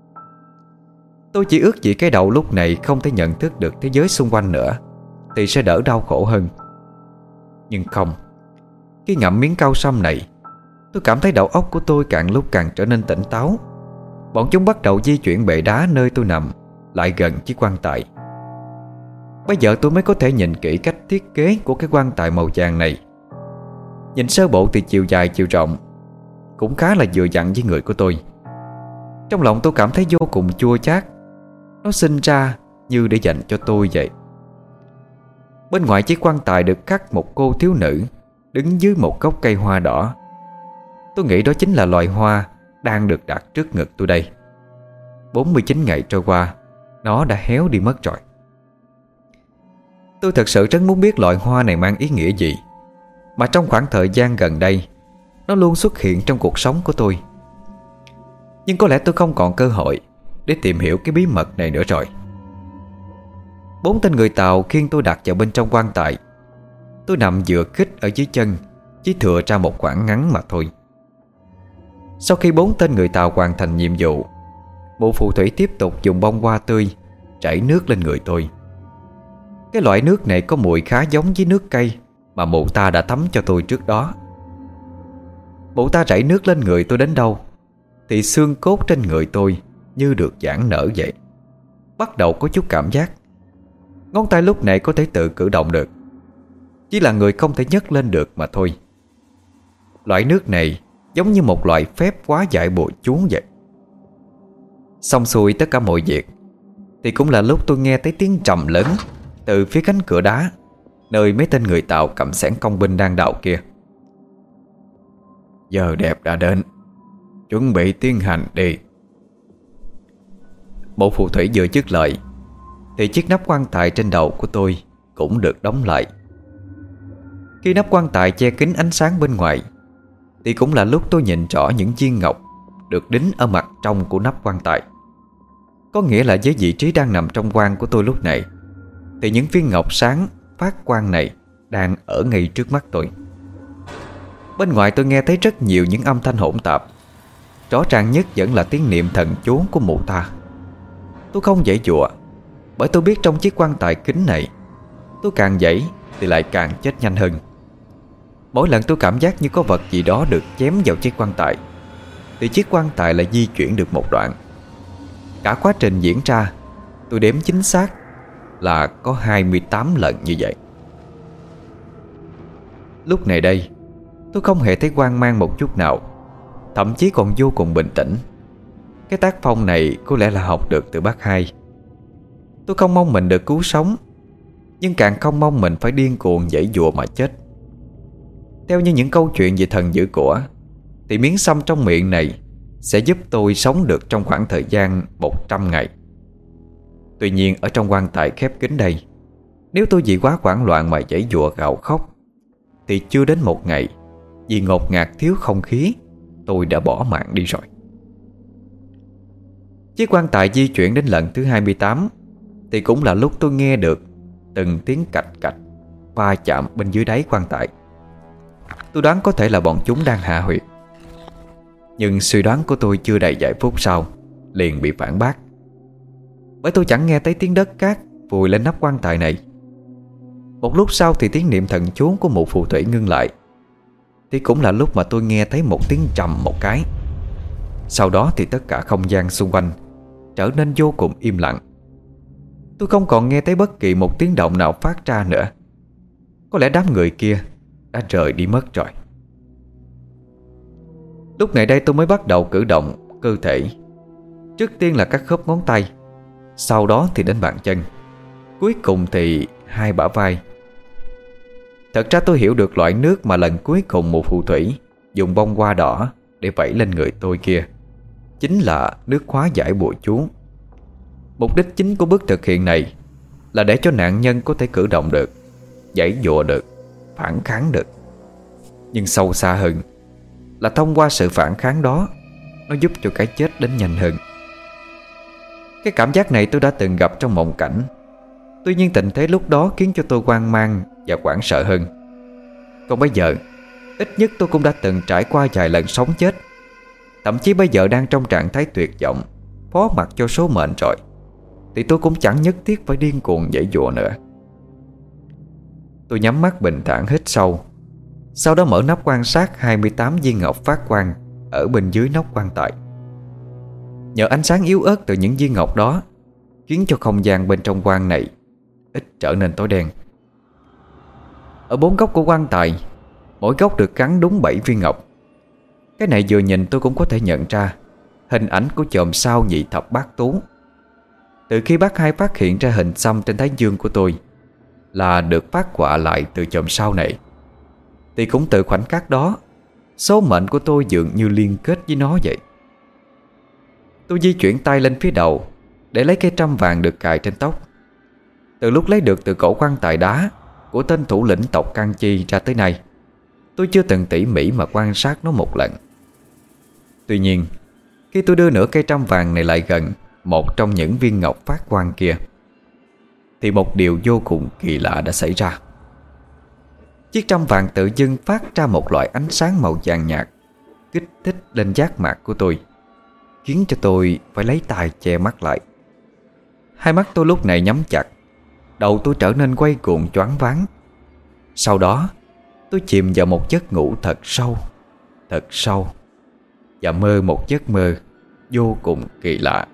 Tôi chỉ ước gì cái đầu lúc này không thể nhận thức được thế giới xung quanh nữa thì sẽ đỡ đau khổ hơn. Nhưng không. Khi ngậm miếng cao sâm này, tôi cảm thấy đầu óc của tôi càng lúc càng trở nên tỉnh táo. Bọn chúng bắt đầu di chuyển bệ đá nơi tôi nằm lại gần chiếc quan tài. Bây giờ tôi mới có thể nhìn kỹ cách thiết kế của cái quan tài màu vàng này. Nhìn sơ bộ từ chiều dài chiều rộng cũng khá là vừa vặn với người của tôi. Trong lòng tôi cảm thấy vô cùng chua chát. Nó sinh ra như để dành cho tôi vậy. Bên ngoài chiếc quan tài được khắc một cô thiếu nữ đứng dưới một gốc cây hoa đỏ. Tôi nghĩ đó chính là loài hoa đang được đặt trước ngực tôi đây. bốn mươi chín ngày trôi qua, nó đã héo đi mất rồi. Tôi thật sự rất muốn biết loại hoa này mang ý nghĩa gì, mà trong khoảng thời gian gần đây nó luôn xuất hiện trong cuộc sống của tôi. Nhưng có lẽ tôi không còn cơ hội để tìm hiểu cái bí mật này nữa rồi. Bốn tên người Tàu khiêng tôi đặt vào bên trong quan tài. Tôi nằm vừa khít ở dưới chân, chỉ thừa ra một khoảng ngắn mà thôi. Sau khi bốn tên người Tàu hoàn thành nhiệm vụ, mụ phù thủy tiếp tục dùng bông hoa tươi chảy nước lên người tôi. Cái loại nước này có mùi khá giống với nước cây mà mụ ta đã tắm cho tôi trước đó. Mụ ta chảy nước lên người tôi đến đâu thì xương cốt trên người tôi như được giãn nở vậy. Bắt đầu có chút cảm giác. Ngón tay lúc này có thể tự cử động được, chỉ là người không thể nhấc lên được mà thôi. Loại nước này giống như một loại phép hóa giải bùa chú vậy. Xong xuôi tất cả mọi việc thì cũng là lúc tôi nghe thấy tiếng trầm lớn từ phía cánh cửa đá nơi mấy tên người Tàu cầm xẻng công binh đang đào kia. Giờ đẹp đã đến, chuẩn bị tiến hành đi. Bộ phù thủy vừa dứt lời thì chiếc nắp quan tài trên đầu của tôi cũng được đóng lại. Khi nắp quan tài che kín ánh sáng bên ngoài thì cũng là lúc tôi nhìn rõ những viên ngọc được đính ở mặt trong của nắp quan tài. Có nghĩa là với vị trí đang nằm trong quan của tôi lúc này thì những viên ngọc sáng phát quang này đang ở ngay trước mắt tôi. Bên ngoài tôi nghe thấy rất nhiều những âm thanh hỗn tạp. Rõ ràng nhất vẫn là tiếng niệm thần chú của mụ ta. Tôi không giãy giụa, bởi tôi biết trong chiếc quan tài kính này tôi càng giãy thì lại càng chết nhanh hơn. Mỗi lần tôi cảm giác như có vật gì đó được chém vào chiếc quan tài thì chiếc quan tài lại di chuyển được một đoạn. Cả quá trình diễn ra tôi đếm chính xác là có hai mươi tám lần như vậy. Lúc này đây tôi không hề thấy hoang mang một chút nào, thậm chí còn vô cùng bình tĩnh. Cái tác phong này có lẽ là học được từ bác hai. Tôi không mong mình được cứu sống, nhưng càng không mong mình phải điên cuồng giãy giụa mà chết. Theo như những câu chuyện về thần dữ của thì miếng sâm trong miệng này sẽ giúp tôi sống được trong khoảng thời gian một trăm ngày. Tuy nhiên ở trong quan tài khép kín đây, nếu tôi vì quá hoảng loạn mà giãy giụa gào khóc thì chưa đến một ngày, vì ngột ngạt thiếu không khí, tôi đã bỏ mạng đi rồi. Chiếc quan tài di chuyển đến lần thứ hai mươi tám thì cũng là lúc tôi nghe được từng tiếng cạch cạch va chạm bên dưới đáy quan tài. Tôi đoán có thể là bọn chúng đang hạ huyệt. Nhưng suy đoán của tôi chưa đầy vài phút sau liền bị phản bác, bởi tôi chẳng nghe thấy tiếng đất cát vùi lên nắp quan tài này. Một lúc sau thì tiếng niệm thần chú của mụ phù thủy ngưng lại, thì cũng là lúc mà tôi nghe thấy một tiếng trầm một cái. Sau đó thì tất cả không gian xung quanh trở nên vô cùng im lặng. Tôi không còn nghe thấy bất kỳ một tiếng động nào phát ra nữa. Có lẽ đám người kia đã rời đi mất rồi. Lúc này đây tôi mới bắt đầu cử động cơ thể. Trước tiên là các khớp ngón tay, sau đó thì đến bàn chân, cuối cùng thì hai bả vai. Thật ra tôi hiểu được loại nước mà lần cuối cùng một phù thủy dùng bông hoa đỏ để vẩy lên người tôi kia chính là nước hóa giải bùa chú. Mục đích chính của bước thực hiện này là để cho nạn nhân có thể cử động được, giãy giụa được, phản kháng được. Nhưng sâu xa hơn là thông qua sự phản kháng đó, nó giúp cho cái chết đến nhanh hơn. Cái cảm giác này tôi đã từng gặp trong mộng cảnh. Tuy nhiên tình thế lúc đó khiến cho tôi hoang mang và hoảng sợ hơn. Còn bây giờ, ít nhất tôi cũng đã từng trải qua vài lần sống chết. Thậm chí bây giờ đang trong trạng thái tuyệt vọng, phó mặc cho số mệnh rồi, thì tôi cũng chẳng nhất thiết phải điên cuồng giãy giụa nữa. Tôi nhắm mắt bình thản hít sâu, sau đó mở nắp quan sát hai mươi tám viên ngọc phát quang ở bên dưới nóc quan tài. Nhờ ánh sáng yếu ớt từ những viên ngọc đó khiến cho không gian bên trong quan này ít trở nên tối đen. Ở bốn góc của quan tài, mỗi góc được gắn đúng bảy viên ngọc. Cái này vừa nhìn tôi cũng có thể nhận ra hình ảnh của chòm sao nhị thập bát tú. Từ khi bác hai phát hiện ra hình xăm trên thái dương của tôi là được phát họa lại từ chòm sao này, thì cũng từ khoảnh khắc đó, số mệnh của tôi dường như liên kết với nó vậy. Tôi di chuyển tay lên phía đầu để lấy cây trăm vàng được cài trên tóc. Từ lúc lấy được từ cổ quan tài đá của tên thủ lĩnh tộc Can Chi ra tới nay, tôi chưa từng tỉ mỉ mà quan sát nó một lần. Tuy nhiên, khi tôi đưa nửa cây trăm vàng này lại gần một trong những viên ngọc phát quang kia, thì một điều vô cùng kỳ lạ đã xảy ra. Chiếc trăm vàng tự dưng phát ra một loại ánh sáng màu vàng nhạt, kích thích lên giác mạc của tôi, khiến cho tôi phải lấy tay che mắt lại. Hai mắt tôi lúc này nhắm chặt, đầu tôi trở nên quay cuồng choáng váng. Sau đó tôi chìm vào một giấc ngủ thật sâu, thật sâu, và mơ một giấc mơ vô cùng kỳ lạ.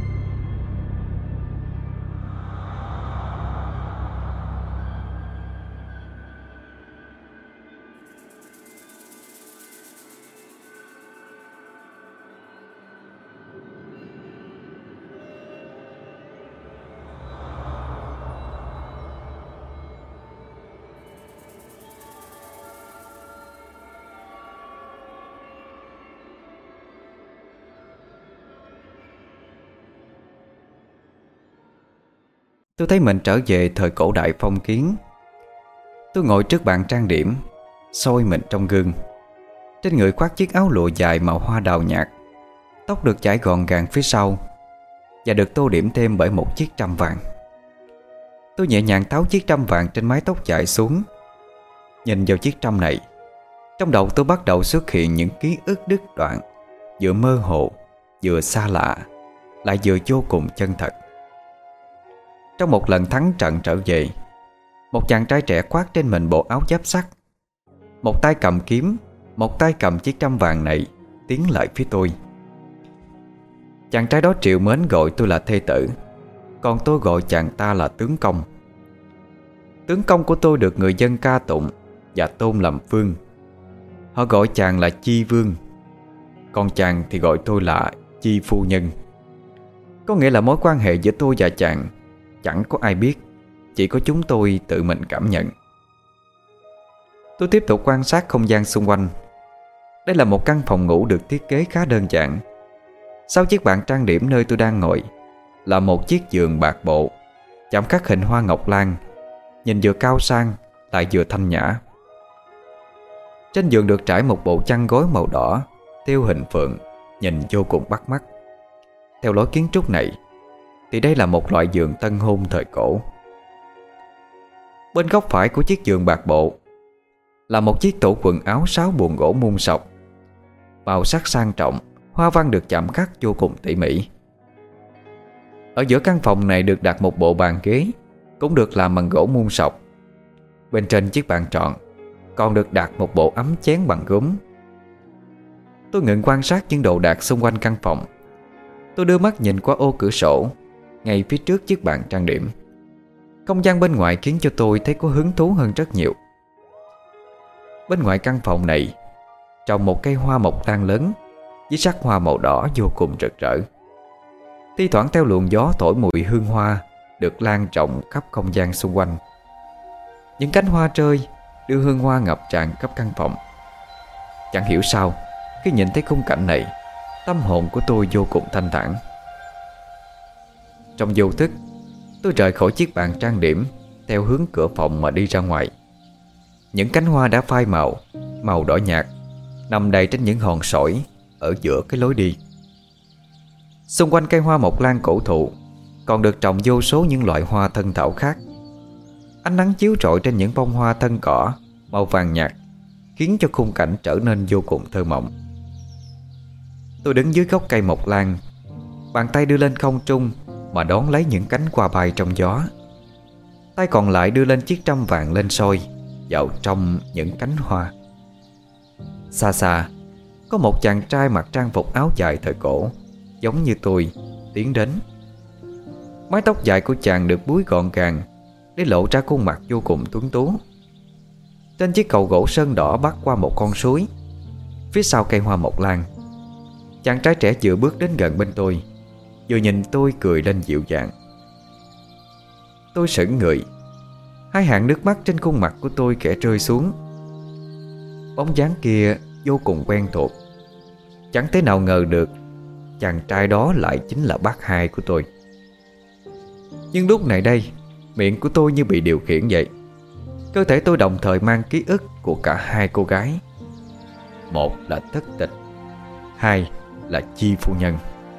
Tôi thấy mình trở về thời cổ đại phong kiến. Tôi ngồi trước bàn trang điểm, soi mình trong gương. Trên người khoác chiếc áo lụa dài màu hoa đào nhạt, tóc được chải gọn gàng phía sau và được tô điểm thêm bởi một chiếc trăm vàng. Tôi nhẹ nhàng tháo chiếc trăm vàng trên mái tóc chải xuống. Nhìn vào chiếc trăm này, trong đầu tôi bắt đầu xuất hiện những ký ức đứt đoạn, vừa mơ hồ, vừa xa lạ, lại vừa vô cùng chân thật. Trong một lần thắng trận trở về, một chàng trai trẻ khoác trên mình bộ áo giáp sắt, một tay cầm kiếm, một tay cầm chiếc trăm vàng này, tiến lại phía tôi. Chàng trai đó trìu mến gọi tôi là thê tử, còn tôi gọi chàng ta là tướng công. Tướng công của tôi được người dân ca tụng và tôn làm vương. Họ gọi chàng là Chi Vương, còn chàng thì gọi tôi là Chi Phu Nhân. Có nghĩa là mối quan hệ giữa tôi và chàng chẳng có ai biết, chỉ có chúng tôi tự mình cảm nhận. Tôi tiếp tục quan sát không gian xung quanh. Đây là một căn phòng ngủ được thiết kế khá đơn giản. Sau chiếc bàn trang điểm nơi tôi đang ngồi là một chiếc giường bạc bộ, chạm khắc hình hoa ngọc lan, nhìn vừa cao sang lại vừa thanh nhã. Trên giường được trải một bộ chăn gối màu đỏ thêu hình phượng, nhìn vô cùng bắt mắt. Theo lối kiến trúc này thì đây là một loại giường tân hôn thời cổ. Bên góc phải của chiếc giường bạc bộ là một chiếc tủ quần áo sáu buồng gỗ muôn sọc, màu sắc sang trọng, hoa văn được chạm khắc vô cùng tỉ mỉ. Ở giữa căn phòng này được đặt một bộ bàn ghế, cũng được làm bằng gỗ muôn sọc. Bên trên chiếc bàn tròn còn được đặt một bộ ấm chén bằng gốm. Tôi ngừng quan sát những đồ đạc xung quanh căn phòng. Tôi đưa mắt nhìn qua ô cửa sổ ngay phía trước chiếc bàn trang điểm. Không gian bên ngoài khiến cho tôi thấy có hứng thú hơn rất nhiều. Bên ngoài căn phòng này trồng một cây hoa mộc lan lớn, với sắc hoa màu đỏ vô cùng rực rỡ. Thi thoảng theo luồng gió thổi mùi hương hoa được lan rộng khắp không gian xung quanh. Những cánh hoa rơi đưa hương hoa ngập tràn khắp căn phòng. Chẳng hiểu sao, khi nhìn thấy khung cảnh này, tâm hồn của tôi vô cùng thanh thản. Trong vô thức, tôi rời khỏi chiếc bàn trang điểm theo hướng cửa phòng mà đi ra ngoài. Những cánh hoa đã phai màu, màu đỏ nhạt, nằm đầy trên những hòn sỏi ở giữa cái lối đi. Xung quanh cây hoa mộc lan cổ thụ còn được trồng vô số những loại hoa thân thảo khác. Ánh nắng chiếu rọi trên những bông hoa thân cỏ màu vàng nhạt khiến cho khung cảnh trở nên vô cùng thơ mộng. Tôi đứng dưới gốc cây mộc lan, bàn tay đưa lên không trung mà đón lấy những cánh hoa bay trong gió. Tay còn lại đưa lên chiếc trăm vàng lên soi vào trong những cánh hoa. Xa xa có một chàng trai mặc trang phục áo dài thời cổ giống như tôi tiến đến. Mái tóc dài của chàng được búi gọn gàng để lộ ra khuôn mặt vô cùng tuấn tú. Trên chiếc cầu gỗ sơn đỏ bắc qua một con suối, phía sau cây hoa mộc lan, chàng trai trẻ vừa bước đến gần bên tôi, vừa nhìn tôi cười lên dịu dàng. Tôi sững người, hai hàng nước mắt trên khuôn mặt của tôi khẽ rơi xuống. Bóng dáng kia vô cùng quen thuộc. Chẳng thể nào ngờ được chàng trai đó lại chính là bác hai của tôi. Nhưng lúc này đây, miệng của tôi như bị điều khiển vậy. Cơ thể tôi đồng thời mang ký ức của cả hai cô gái. Một là Thất Tịch, hai là Chi phu nhân.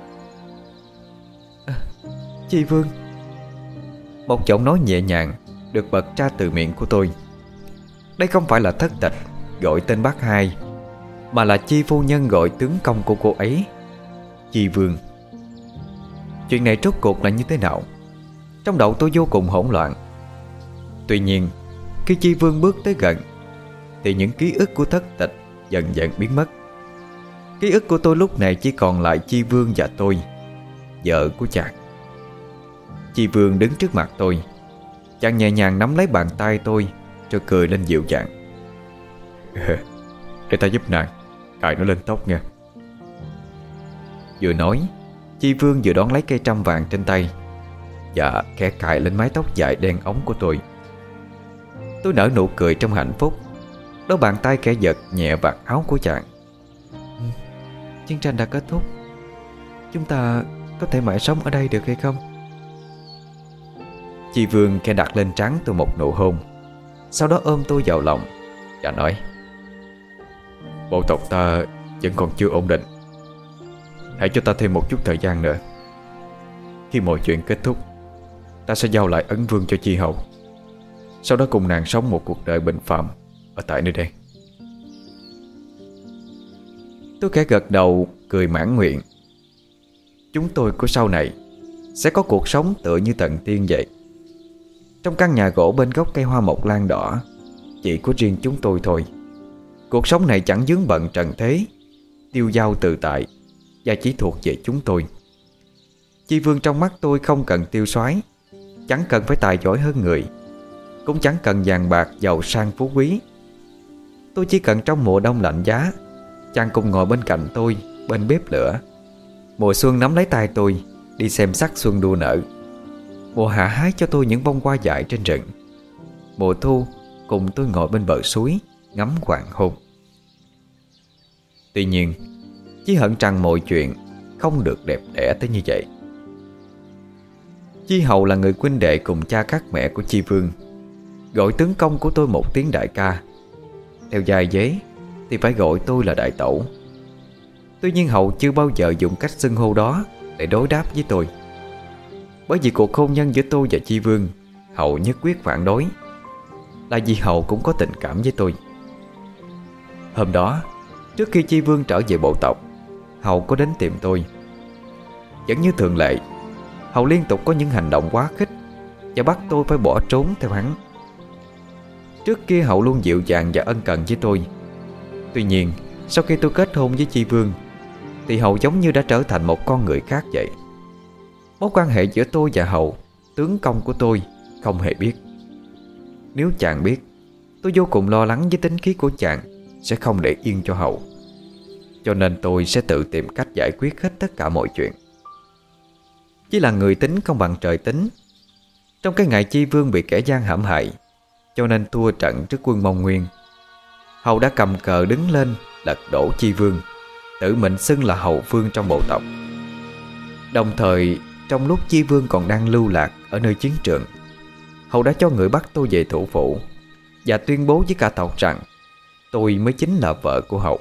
à, Chi Vương. Một giọng nói nhẹ nhàng được bật ra từ miệng của tôi. Đây không phải là Thất Tịch gọi tên bác hai, mà là Chi phu nhân gọi tướng công của cô ấy, Chi Vương. Chuyện này rốt cuộc là như thế nào? Trong đầu tôi vô cùng hỗn loạn. Tuy nhiên, khi Chi Vương bước tới gần thì những ký ức của Thất Tịch dần dần biến mất. Ký ức của tôi lúc này chỉ còn lại Chi Vương và tôi, vợ của chàng. Chi Vương đứng trước mặt tôi. Chàng nhẹ nhàng nắm lấy bàn tay tôi rồi cười lên dịu dàng. Để ta giúp nàng cài nó lên tóc nha. Vừa nói, Chi Vương vừa đón lấy cây trăm vàng trên tay và khẽ cài lên mái tóc dài đen óng của tôi. Tôi nở nụ cười trong hạnh phúc. Đôi bàn tay khẽ giật nhẹ vạt áo của chàng. Chiến tranh đã kết thúc, chúng ta có thể mãi sống ở đây được hay không? Chi Vương khẽ đặt lên trán tôi một nụ hôn, sau đó ôm tôi vào lòng và nói: bộ tộc ta vẫn còn chưa ổn định. Hãy cho ta thêm một chút thời gian nữa. Khi mọi chuyện kết thúc, ta sẽ giao lại Ấn Vương cho Chi hậu, sau đó cùng nàng sống một cuộc đời bình phàm ở tại nơi đây. Tôi khẽ gật đầu cười mãn nguyện. Chúng tôi của sau này sẽ có cuộc sống tựa như thần tiên vậy. Trong căn nhà gỗ bên gốc cây hoa mộc lan đỏ, chỉ có riêng chúng tôi thôi. Cuộc sống này chẳng vướng bận trần thế, tiêu dao tự tại, và chỉ thuộc về chúng tôi. Chi Vương trong mắt tôi không cần tiêu soái, chẳng cần phải tài giỏi hơn người, cũng chẳng cần vàng bạc giàu sang phú quý. Tôi chỉ cần trong mùa đông lạnh giá, chàng cùng ngồi bên cạnh tôi bên bếp lửa. Mùa xuân nắm lấy tay tôi đi xem sắc xuân đua nở. Mùa hạ hái cho tôi những bông hoa dại trên rừng. Mùa thu cùng tôi ngồi bên bờ suối ngắm hoàng hôn. Tuy nhiên, chỉ hận rằng mọi chuyện không được đẹp đẽ tới như vậy. Chi hậu là người huynh đệ cùng cha khác mẹ của Chi Vương, gọi tướng công của tôi một tiếng đại ca. Theo giai dế thì phải gọi tôi là đại tẩu. Tuy nhiên hậu chưa bao giờ dùng cách xưng hô đó để đối đáp với tôi. Bởi vì cuộc hôn nhân giữa tôi và Chi Vương, hậu nhất quyết phản đối, là vì hậu cũng có tình cảm với tôi. Hôm đó, trước khi Chi Vương trở về bộ tộc, hậu có đến tìm tôi. Vẫn như thường lệ, hậu liên tục có những hành động quá khích và bắt tôi phải bỏ trốn theo hắn. Trước kia hậu luôn dịu dàng và ân cần với tôi. Tuy nhiên, sau khi tôi kết hôn với Chi Vương thì hậu giống như đã trở thành một con người khác vậy. Mối quan hệ giữa tôi và hậu, tướng công của tôi, không hề biết. Nếu chàng biết, tôi vô cùng lo lắng với tính khí của chàng sẽ không để yên cho hậu. cho nên tôi sẽ tự tìm cách giải quyết hết tất cả mọi chuyện. Chỉ là người tính không bằng trời tính. Trong cái ngày Chi Vương bị kẻ gian hãm hại, cho nên thua trận trước quân Mông Nguyên, Hầu đã cầm cờ đứng lên lật đổ Chi Vương, tự mình xưng là hầu vương trong bộ tộc. Đồng thời, trong lúc Chi Vương còn đang lưu lạc ở nơi chiến trường, Hầu đã cho người bắt tôi về thủ phủ và tuyên bố với cả tộc rằng tôi mới chính là vợ của Hầu.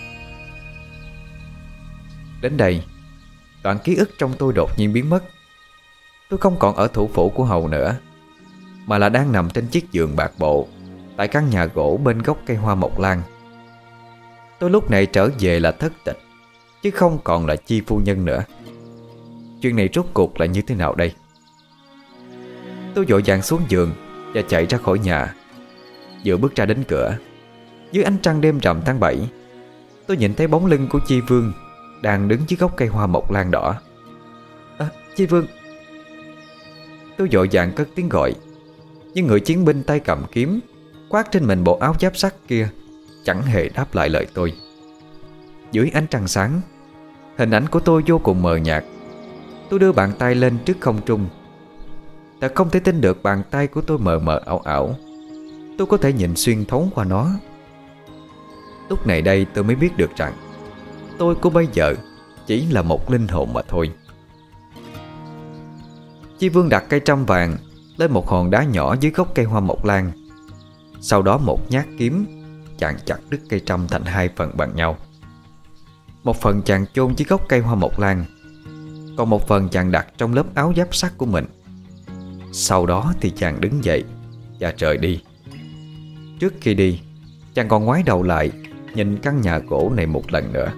Đến đây, đoạn ký ức trong tôi đột nhiên biến mất. Tôi không còn ở thủ phủ của Hầu nữa, mà là đang nằm trên chiếc giường bạc bộ tại căn nhà gỗ bên gốc cây hoa mộc lan. Tôi lúc này trở về là thất tịch, chứ không còn là Chi phu nhân nữa. Chuyện này rốt cuộc là như thế nào đây? Tôi vội vàng xuống giường và chạy ra khỏi nhà. Vừa bước ra đến cửa, dưới ánh trăng đêm rằm tháng bảy, tôi nhìn thấy bóng lưng của Chi Vương đang đứng dưới gốc cây hoa mộc lan đỏ. À, Chi Vương! Tôi vội vàng cất tiếng gọi, nhưng người chiến binh tay cầm kiếm khoác trên mình bộ áo giáp sắt kia chẳng hề đáp lại lời tôi. Dưới ánh trăng sáng, hình ảnh của tôi vô cùng mờ nhạt. Tôi đưa bàn tay lên trước không trung. Thật không thể tin được bàn tay của tôi mờ mờ ảo ảo. Tôi có thể nhìn xuyên thấu qua nó. Lúc này đây tôi mới biết được rằng tôi của bây giờ chỉ là một linh hồn mà thôi. Chi Vương đặt cây trăm vàng lên một hòn đá nhỏ dưới gốc cây hoa mộc lan. Sau đó một nhát kiếm chàng chặt đứt cây trăm thành hai phần bằng nhau. Một phần chàng chôn dưới gốc cây hoa mộc lan, còn một phần chàng đặt trong lớp áo giáp sắt của mình. Sau đó thì chàng đứng dậy và rời đi. Trước khi đi, chàng còn ngoái đầu lại nhìn căn nhà gỗ này một lần nữa.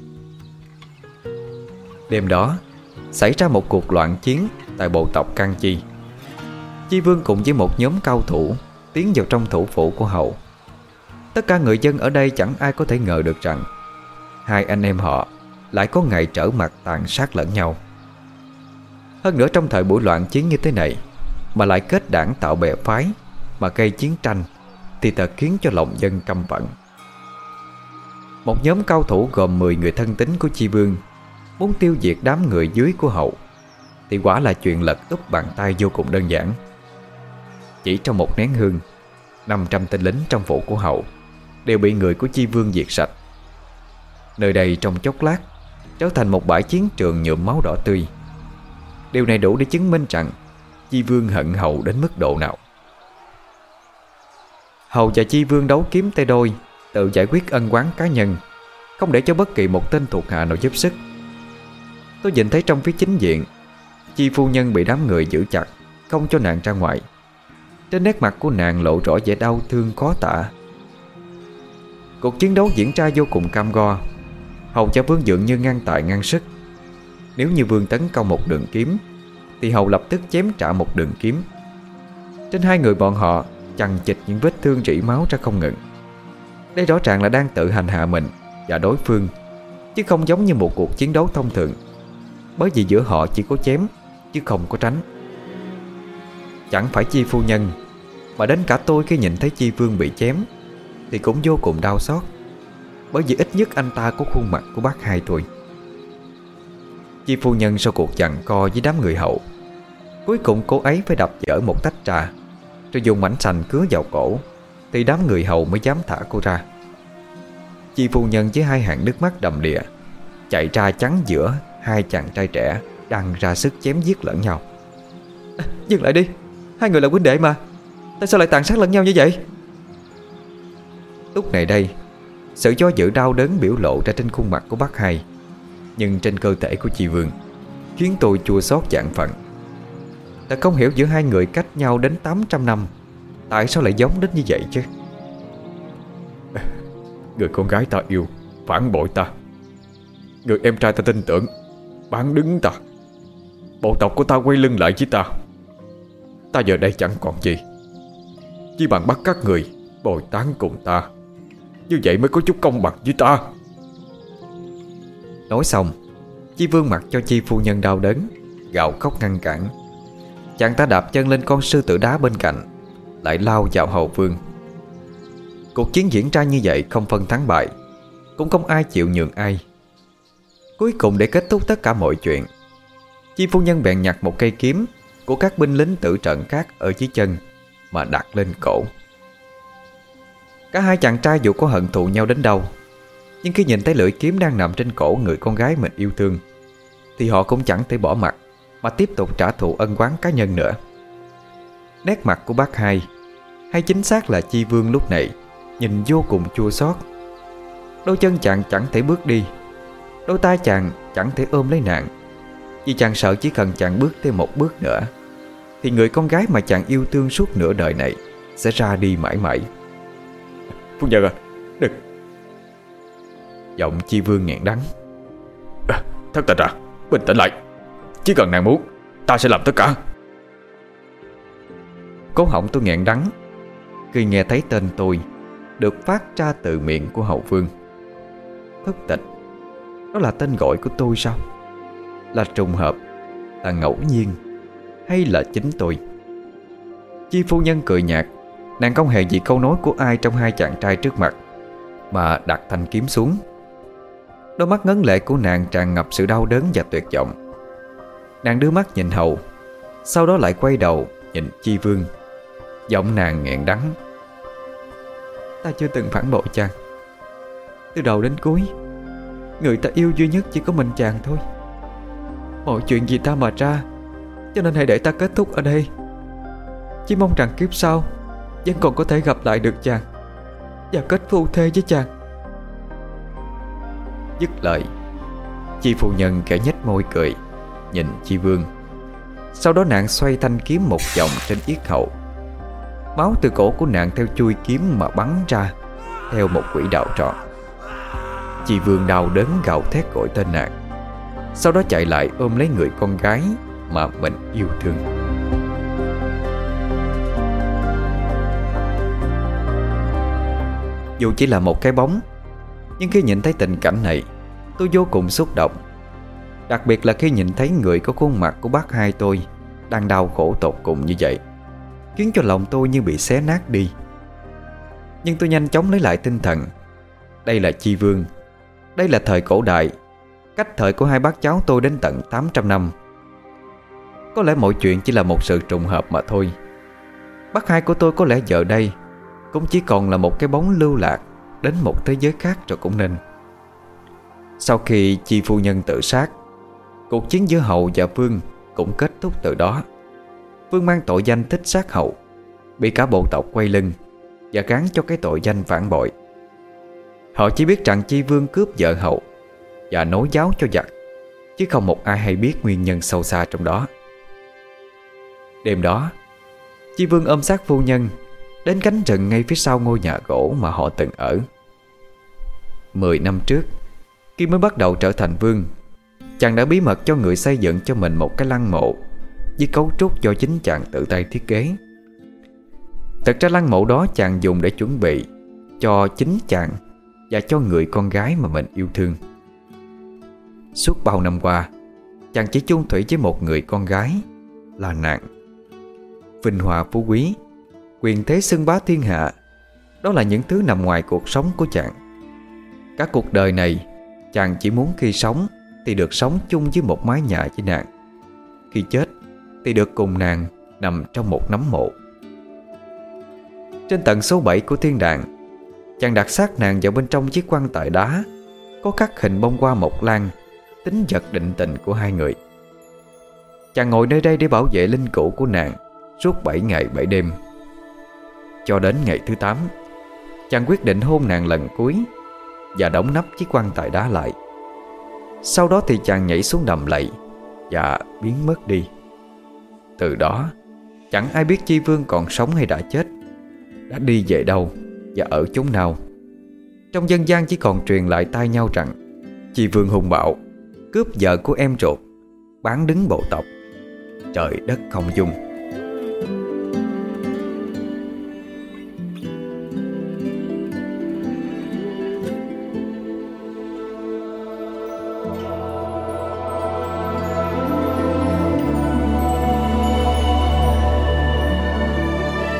Đêm đó xảy ra một cuộc loạn chiến tại bộ tộc Can Chi. Chi Vương cùng với một nhóm cao thủ tiến vào trong thủ phủ của Hầu. Tất cả người dân ở đây chẳng ai có thể ngờ được rằng hai anh em họ lại có ngày trở mặt tàn sát lẫn nhau. Hơn nữa trong thời buổi loạn chiến như thế này mà lại kết đảng tạo bè phái mà gây chiến tranh thì thật khiến cho lòng dân căm phẫn. Một nhóm cao thủ gồm mười người thân tín của Chi Vương muốn tiêu diệt đám người dưới của Hầu thì quả là chuyện lật úp bàn tay vô cùng đơn giản. Chỉ trong một nén hương, năm trăm tên lính trong phủ của Hầu đều bị người của Chi Vương diệt sạch. Nơi đây trong chốc lát trở thành một bãi chiến trường nhuộm máu đỏ tươi. Điều này đủ để chứng minh rằng Chi Vương hận Hầu đến mức độ nào. Hầu và Chi Vương đấu kiếm tay đôi, tự giải quyết ân oán cá nhân, không để cho bất kỳ một tên thuộc hạ nào giúp sức. Tôi nhìn thấy trong phía chính diện, Chi phu nhân bị đám người giữ chặt, không cho nàng ra ngoài. Trên nét mặt của nàng lộ rõ vẻ đau thương khó tả. Cuộc chiến đấu diễn ra vô cùng cam go. Hầu và Vương dường như ngang tài ngang sức. Nếu như Vương tấn công một đường kiếm thì Hầu lập tức chém trả một đường kiếm. Trên hai người bọn họ chằng chịt những vết thương rỉ máu ra không ngừng. Đây rõ ràng là đang tự hành hạ mình và đối phương, chứ không giống như một cuộc chiến đấu thông thường. Bởi vì giữa họ chỉ có chém chứ không có tránh. Chẳng phải Chi phu nhân, mà đến cả tôi khi nhìn thấy Chi Vương bị chém thì cũng vô cùng đau xót. Bởi vì ít nhất anh ta có khuôn mặt của bác hai tôi. Chi phu nhân sau cuộc giằng co với đám người Hậu, cuối cùng cô ấy phải đập dở một tách trà rồi dùng mảnh sành cứa vào cổ, thì đám người Hậu mới dám thả cô ra. Chi phu nhân với hai hàng nước mắt đầm đìa chạy ra chắn giữa hai chàng trai trẻ đang ra sức chém giết lẫn nhau. À, dừng lại đi, hai người là huynh đệ mà, tại sao lại tàn sát lẫn nhau như vậy? Lúc này đây, sự do dự đau đớn biểu lộ ra trên khuôn mặt của bác hai, nhưng trên cơ thể của Chi Vương khiến tôi chua xót vạn phần. Ta không hiểu giữa hai người cách nhau đến tám trăm năm, tại sao lại giống đến như vậy chứ? Người con gái ta yêu phản bội ta, người em trai ta tin tưởng bán đứng ta, bộ tộc của ta quay lưng lại với ta. Ta giờ đây chẳng còn gì, chỉ bằng bắt các người bồi tán cùng ta, như vậy mới có chút công bằng với ta. Nói xong, Chi Vương mặc cho Chi phu nhân đau đớn, gào khóc ngăn cản. Chàng ta đạp chân lên con sư tử đá bên cạnh, lại lao vào Hầu Vương. Cuộc chiến diễn ra như vậy không phân thắng bại. cũng không ai chịu nhường ai. Cuối cùng để kết thúc tất cả mọi chuyện, Chi phu nhân bèn nhặt một cây kiếm của các binh lính tử trận khác ở dưới chân mà đặt lên cổ. Cả hai chàng trai dù có hận thù nhau đến đâu, nhưng khi nhìn thấy lưỡi kiếm đang nằm trên cổ người con gái mình yêu thương, thì họ cũng chẳng thể bỏ mặc mà tiếp tục trả thù ân oán cá nhân nữa. Nét mặt của bác hai, hay chính xác là Chi Vương lúc này, nhìn vô cùng chua xót. Đôi chân chàng chẳng thể bước đi, đôi tay chàng chẳng thể ôm lấy nàng, vì chàng sợ chỉ cần chàng bước thêm một bước nữa thì người con gái mà chàng yêu thương suốt nửa đời này sẽ ra đi mãi mãi. Phu nhân à, đừng. Giọng Chi Vương nghẹn đắng. À, thất tình à, bình tĩnh lại. Chỉ cần nàng muốn, ta sẽ làm tất cả. Cố họng tôi nghẹn đắng khi nghe thấy tên tôi được phát ra từ miệng của hậu vương. Thất tịch, đó là tên gọi của tôi sao? Là trùng hợp, là ngẫu nhiên, hay là chính tôi? Chi phu nhân cười nhạt. Nàng không hề gì câu nói của ai trong hai chàng trai trước mặt, mà đặt thanh kiếm xuống. Đôi mắt ngấn lệ của nàng tràn ngập sự đau đớn và tuyệt vọng. Nàng đưa mắt nhìn hậu, sau đó lại quay đầu nhìn Chi Vương. Giọng nàng nghẹn đắng. Ta chưa từng phản bội chàng. Từ đầu đến cuối, người ta yêu duy nhất chỉ có mình chàng thôi. Mọi chuyện vì ta mà ra, cho nên hãy để ta kết thúc ở đây. Chỉ mong rằng kiếp sau vẫn còn có thể gặp lại được chàng và kết phu thê với chàng. Dứt lời, Chi phu nhân khẽ nhếch môi cười, nhìn Chi Vương. Sau đó nàng xoay thanh kiếm một vòng trên yết hầu. Máu từ cổ của nàng theo chui kiếm mà bắn ra theo một quỹ đạo tròn. Chi Vương đau đớn gào thét gọi tên nàng, sau đó chạy lại ôm lấy người con gái mà mình yêu thương. Dù chỉ là một cái bóng, nhưng khi nhìn thấy tình cảnh này, tôi vô cùng xúc động. Đặc biệt là khi nhìn thấy người có khuôn mặt của bác hai tôi đang đau khổ tột cùng như vậy, khiến cho lòng tôi như bị xé nát đi. Nhưng tôi nhanh chóng lấy lại tinh thần. Đây là Chi Vương, đây là thời cổ đại, cách thời của hai bác cháu tôi đến tận tám trăm năm. Có lẽ mọi chuyện chỉ là một sự trùng hợp mà thôi. Bác hai của tôi có lẽ giờ đây cũng chỉ còn là một cái bóng lưu lạc đến một thế giới khác rồi cũng nên. Sau khi Chi phu nhân tự sát, cuộc chiến giữa hậu và Vương cũng kết thúc từ đó. Vương mang tội danh thích sát hậu, bị cả bộ tộc quay lưng và gán cho cái tội danh phản bội. Họ chỉ biết rằng Chi Vương cướp vợ hậu và nối giáo cho giặc, chứ không một ai hay biết nguyên nhân sâu xa trong đó. Đêm đó, Chi Vương ôm xác phu nhân đến cánh rừng ngay phía sau ngôi nhà gỗ mà họ từng ở. Mười năm trước, khi mới bắt đầu trở thành vương, chàng đã bí mật cho người xây dựng cho mình một cái lăng mộ với cấu trúc do chính chàng tự tay thiết kế. Thật ra lăng mộ đó chàng dùng để chuẩn bị cho chính chàng và cho người con gái mà mình yêu thương. Suốt bao năm qua, chàng chỉ chung thủy với một người con gái, là nàng. Vinh hoa phú quý, quyền thế xưng bá thiên hạ, đó là những thứ nằm ngoài cuộc sống của chàng. Cả cuộc đời này, chàng chỉ muốn khi sống thì được sống chung với một mái nhà với nàng, khi chết thì được cùng nàng nằm trong một nấm mộ. Trên tầng số bảy của thiên đàng, chàng đặt xác nàng vào bên trong chiếc quan tài đá có khắc hình bông hoa mộc lan, tính vật định tình của hai người. Chàng ngồi nơi đây để bảo vệ linh cữu của nàng suốt bảy ngày bảy đêm. Cho đến ngày thứ tám, chàng quyết định hôn nàng lần cuối và đóng nắp chiếc quan tài đá lại. Sau đó thì chàng nhảy xuống đầm lầy và biến mất đi. Từ đó, chẳng ai biết Chi Vương còn sống hay đã chết, đã đi về đâu và ở chốn nào. Trong dân gian chỉ còn truyền lại tai nhau rằng Chi Vương hung bạo, cướp vợ của em ruột, bán đứng bộ tộc. Trời đất không dung.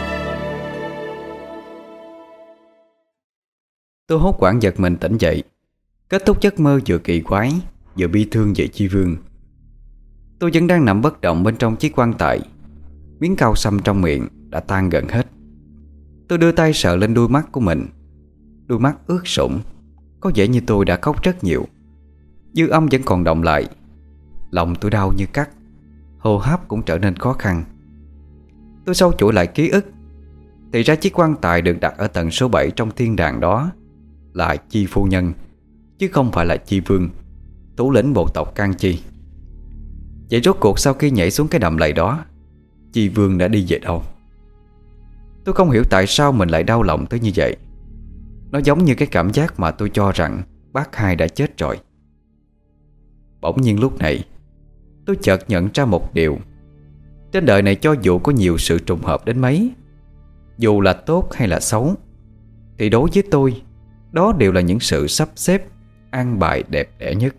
Tôi hốt hoảng giật mình tỉnh dậy Kết thúc giấc mơ vừa kỳ quái vừa bi thương về Chi Vương, tôi vẫn đang nằm bất động bên trong chiếc quan tài. Miếng cao sâm trong miệng đã tan gần hết. Tôi đưa tay sờ lên đuôi mắt của mình. Đuôi mắt ướt sũng, có vẻ như tôi đã khóc rất nhiều. Dư âm vẫn còn đọng lại. Lòng tôi đau như cắt, hô hấp cũng trở nên khó khăn. Tôi sâu chuỗi lại ký ức, thì ra chiếc quan tài được đặt ở tầng số bảy trong thiên đàng đó là Chi phu nhân, chứ không phải là Chi Vương, thủ lĩnh bộ tộc Can Chi. Vậy rốt cuộc sau khi nhảy xuống cái đầm lầy đó, Chi Vương đã đi về đâu? Tôi không hiểu tại sao mình lại đau lòng tới như vậy. Nó giống như cái cảm giác mà tôi cho rằng bác hai đã chết rồi. Bỗng nhiên lúc này tôi chợt nhận ra một điều. Trên đời này cho dù có nhiều sự trùng hợp đến mấy, dù là tốt hay là xấu, thì đối với tôi, đó đều là những sự sắp xếp, an bài đẹp đẽ nhất.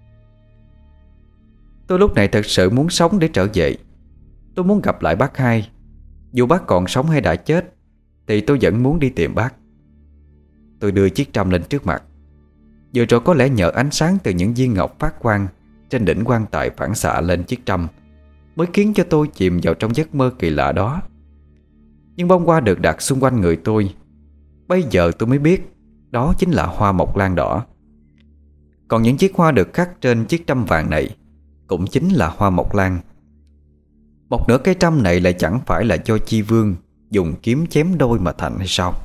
Tôi lúc này thật sự muốn sống để trở về. Tôi muốn gặp lại bác hai. Dù bác còn sống hay đã chết thì tôi vẫn muốn đi tìm bác. Tôi đưa chiếc trâm lên trước mặt. Vừa rồi có lẽ nhờ ánh sáng từ những viên ngọc phát quang trên đỉnh quan tài phản xạ lên chiếc trâm mới khiến cho tôi chìm vào trong giấc mơ kỳ lạ đó. Nhưng bông hoa được đặt xung quanh người tôi, bây giờ tôi mới biết đó chính là hoa mộc lan đỏ. Còn những chiếc hoa được khắc trên chiếc trâm vàng này cũng chính là hoa mộc lan. Một nửa cây trâm này lại chẳng phải là do Chi Vương dùng kiếm chém đôi mà thành hay sao?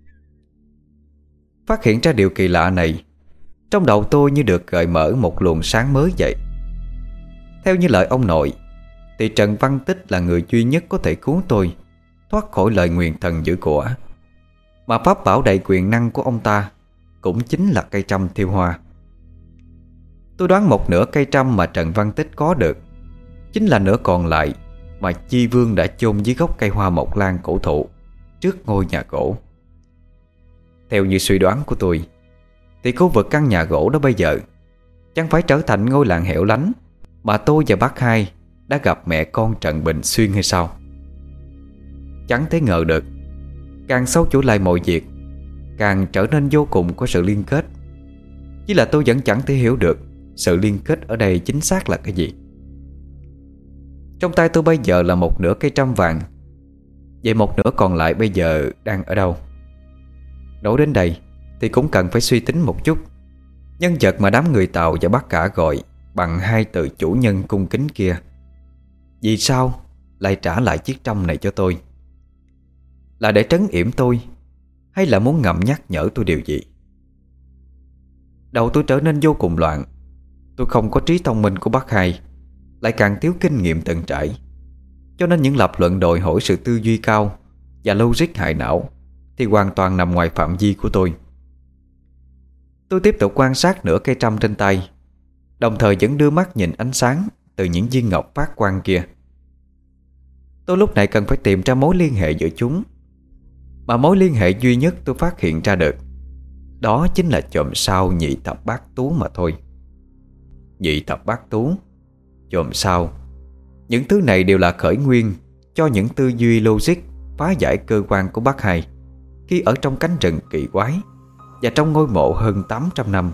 Phát hiện ra điều kỳ lạ này, trong đầu tôi như được gợi mở một luồng sáng mới vậy. Theo như lời ông nội, thì Trần Văn Tích là người duy nhất có thể cứu tôi thoát khỏi lời nguyền thần giữ của. Mà pháp bảo đầy quyền năng của ông ta cũng chính là cây trâm thiêu hoa. Tôi đoán một nửa cây trâm mà Trần Văn Tích có được chính là nửa còn lại mà Chi Vương đã chôn dưới gốc cây hoa mộc lan cổ thụ trước ngôi nhà gỗ. Theo như suy đoán của tôi, thì khu vực căn nhà gỗ đó bây giờ chẳng phải trở thành ngôi làng hẻo lánh mà tôi và bác hai đã gặp mẹ con Trần Bình Xuyên hay sao? Chẳng thể ngờ được. Càng sâu chuỗi lại mọi việc, càng trở nên vô cùng có sự liên kết. Chỉ là tôi vẫn chẳng thể hiểu được sự liên kết ở đây chính xác là cái gì. Trong tay tôi bây giờ là một nửa cây trâm vàng. Vậy một nửa còn lại bây giờ đang ở đâu? Nói đến đây thì cũng cần phải suy tính một chút. Nhân vật mà đám người Tàu và bác cả gọi bằng hai từ chủ nhân cung kính kia, vì sao lại trả lại chiếc trâm này cho tôi? Là để trấn yểm tôi, hay là muốn ngầm nhắc nhở tôi điều gì? Đầu tôi trở nên vô cùng loạn. Tôi không có trí thông minh của bác hai, lại càng thiếu kinh nghiệm từng trải, cho nên những lập luận đòi hỏi sự tư duy cao và logic hại não thì hoàn toàn nằm ngoài phạm vi của tôi. Tôi tiếp tục quan sát nửa cây trâm trên tay, đồng thời vẫn đưa mắt nhìn ánh sáng từ những viên ngọc phát quang kia. Tôi lúc này cần phải tìm ra mối liên hệ giữa chúng. Mà mối liên hệ duy nhất tôi phát hiện ra được, đó chính là chòm sao nhị thập bát tú mà thôi. Nhị thập bát tú, chòm sao, những thứ này đều là khởi nguyên cho những tư duy logic phá giải cơ quan của bác hai khi ở trong cánh rừng kỳ quái và trong ngôi mộ hơn tám trăm năm.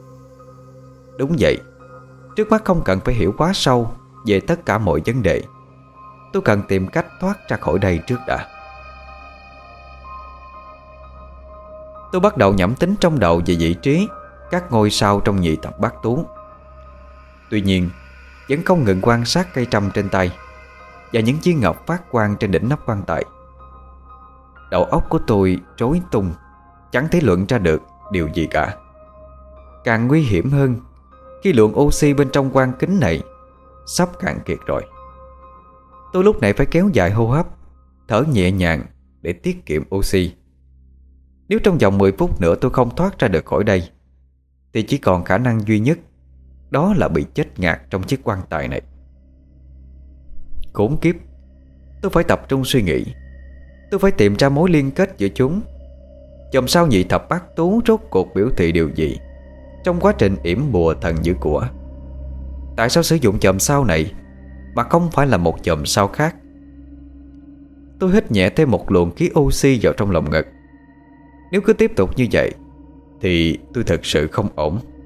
Đúng vậy, trước mắt không cần phải hiểu quá sâu về tất cả mọi vấn đề. Tôi cần tìm cách thoát ra khỏi đây trước đã. Tôi bắt đầu nhẩm tính trong đầu về vị trí các ngôi sao trong nhị thập bát tú. Tuy nhiên, vẫn không ngừng quan sát cây trâm trên tay và những viên ngọc phát quang trên đỉnh nắp quan tài. Đầu óc của tôi rối tung, chẳng thể luận ra được điều gì cả. Càng nguy hiểm hơn khi lượng oxy bên trong quan kính này sắp cạn kiệt rồi. Tôi lúc này phải kéo dài hô hấp, thở nhẹ nhàng để tiết kiệm oxy. Nếu trong vòng mười phút nữa tôi không thoát ra được khỏi đây, thì chỉ còn khả năng duy nhất, đó là bị chết ngạt trong chiếc quan tài này. Khốn kiếp, tôi phải tập trung suy nghĩ. Tôi phải tìm ra mối liên kết giữa chúng. Chòm sao nhị thập bát tú rốt cuộc biểu thị điều gì trong quá trình yểm bùa thần giữ của? Tại sao sử dụng chòm sao này mà không phải là một chòm sao khác? Tôi hít nhẹ thêm một luồng khí oxy vào trong lồng ngực. Nếu cứ tiếp tục như vậy thì tôi thật sự không ổn.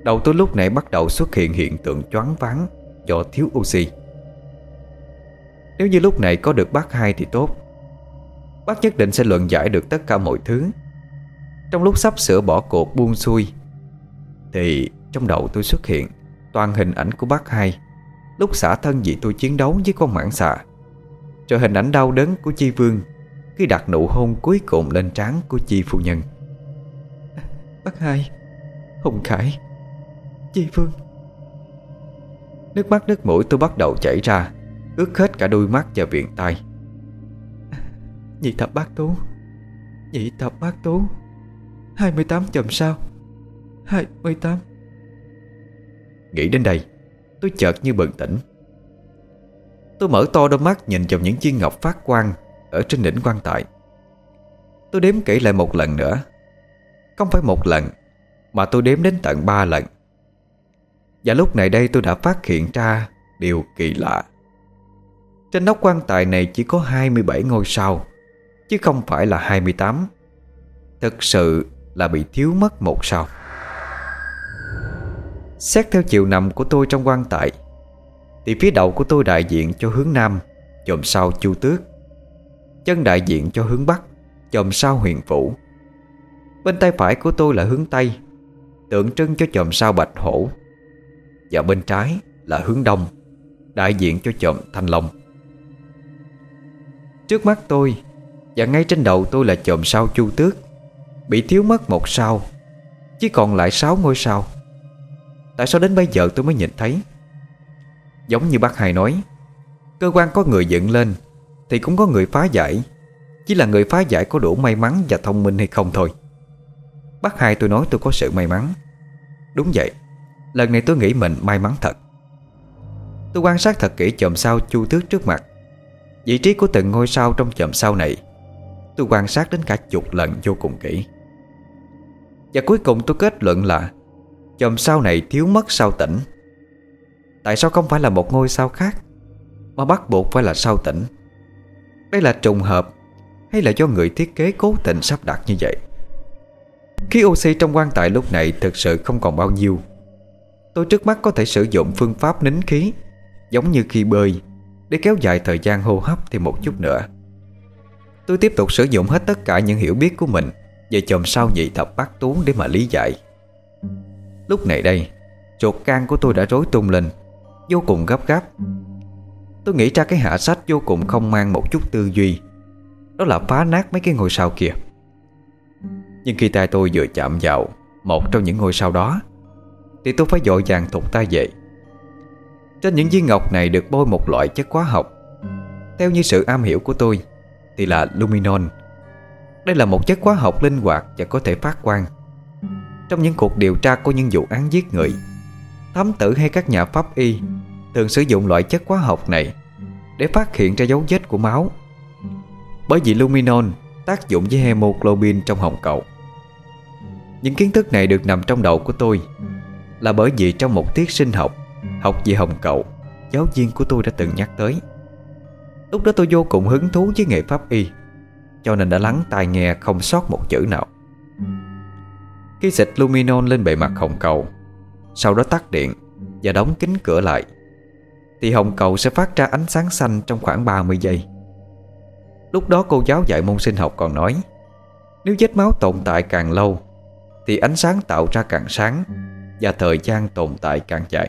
Đầu tôi lúc này bắt đầu xuất hiện hiện tượng choáng váng do thiếu oxy. Nếu như lúc này có được bác hai thì tốt. Bác nhất định sẽ luận giải được tất cả mọi thứ. Trong lúc sắp sửa bỏ cuộc buông xuôi thì trong đầu tôi xuất hiện toàn hình ảnh của bác hai lúc xả thân vì tôi chiến đấu với con mãng xà, rồi hình ảnh đau đớn của Chi Vương khi đặt nụ hôn cuối cùng lên trán của Chi phu nhân. Bác hai, Hùng Khải, Chi Vương. Nước mắt nước mũi tôi bắt đầu chảy ra, ướt hết cả đôi mắt và viền tai. Nhị thập bát tú, nhị thập bát tú, hai mươi tám chòm sao, hai mươi tám. Nghĩ đến đây, tôi chợt như bừng tỉnh. Tôi mở to đôi mắt nhìn vào những viên ngọc phát quang ở trên đỉnh quan tài. Tôi đếm kỹ lại một lần nữa. Không phải một lần, mà tôi đếm đến tận ba lần. Và lúc này đây tôi đã phát hiện ra điều kỳ lạ. Trên nóc quan tài này chỉ có hai mươi bảy ngôi sao, chứ không phải là hai mươi tám. Thực sự là bị thiếu mất một sao. Xét theo chiều nằm của tôi trong quan tài thì phía đầu của tôi đại diện cho hướng Nam, chòm sao Chu Tước. Chân đại diện cho hướng Bắc, chòm sao Huyền Vũ. Bên tay phải của tôi là hướng Tây, tượng trưng cho chòm sao Bạch Hổ. Và bên trái là hướng Đông, đại diện cho chòm Thanh Long. Trước mắt tôi và ngay trên đầu tôi là chòm sao Chu Tước, bị thiếu mất một sao, chỉ còn lại sáu ngôi sao. Tại sao đến bây giờ tôi mới nhìn thấy? Giống như bác hai nói, cơ quan có người dựng lên thì cũng có người phá giải, chỉ là người phá giải có đủ may mắn và thông minh hay không thôi. Bác hai tôi nói tôi có sự may mắn. Đúng vậy, lần này tôi nghĩ mình may mắn thật. Tôi quan sát thật kỹ chòm sao Chu Tước trước mặt. Vị trí của từng ngôi sao trong chòm sao này tôi quan sát đến cả chục lần vô cùng kỹ. Và cuối cùng tôi kết luận là chòm sao này thiếu mất sao Tỉnh. Tại sao không phải là một ngôi sao khác, mà bắt buộc phải là sao Tỉnh? Đây là trùng hợp hay là do người thiết kế cố tình sắp đặt như vậy? Khí oxy trong quan tài lúc này thực sự không còn bao nhiêu. Tôi trước mắt có thể sử dụng phương pháp nín khí, giống như khi bơi, để kéo dài thời gian hô hấp thêm một chút nữa. Tôi tiếp tục sử dụng hết tất cả những hiểu biết của mình về chòm sao nhị thập bát tú để mà lý giải. Lúc này đây, ruột gan của tôi đã rối tung lên, vô cùng gấp gáp. Tôi nghĩ ra cái hạ sách vô cùng không mang một chút tư duy, đó là phá nát mấy cái ngôi sao kia. Nhưng khi tay tôi vừa chạm vào một trong những ngôi sao đó thì tôi phải vội vàng thụt tay về. Trên những viên ngọc này được bôi một loại chất hóa học, theo như sự am hiểu của tôi thì là luminon. Đây là một chất hóa học linh hoạt và có thể phát quang. Trong những cuộc điều tra của những vụ án giết người, thám tử hay các nhà pháp y thường sử dụng loại chất hóa học này để phát hiện ra dấu vết của máu. Bởi vì luminon tác dụng với hemoglobin trong hồng cầu. Những kiến thức này được nằm trong đầu của tôi là bởi vì trong một tiết sinh học học về hồng cầu, giáo viên của tôi đã từng nhắc tới. Lúc đó tôi vô cùng hứng thú với nghề pháp y, cho nên đã lắng tai nghe không sót một chữ nào. Khi xịt luminon lên bề mặt hồng cầu, sau đó tắt điện và đóng kín cửa lại, thì hồng cầu sẽ phát ra ánh sáng xanh trong khoảng ba mươi giây. Lúc đó cô giáo dạy môn sinh học còn nói, nếu vết máu tồn tại càng lâu thì ánh sáng tạo ra càng sáng và thời gian tồn tại càng dài.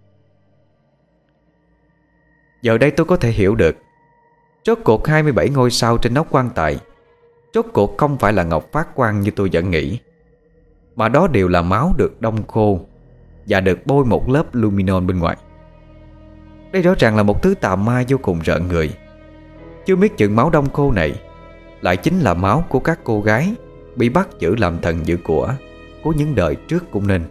Giờ đây tôi có thể hiểu được rốt cuộc hai mươi bảy ngôi sao trên nóc quan tài rốt cuộc không phải là ngọc phát quang như tôi vẫn nghĩ, mà đó đều là máu được đông khô và được bôi một lớp luminon bên ngoài. Đây rõ ràng là một thứ tà ma vô cùng rợn người. Chưa biết chừng máu đông khô này lại chính là máu của các cô gái bị bắt giữ làm thần giữ của của những đời trước cũng nên.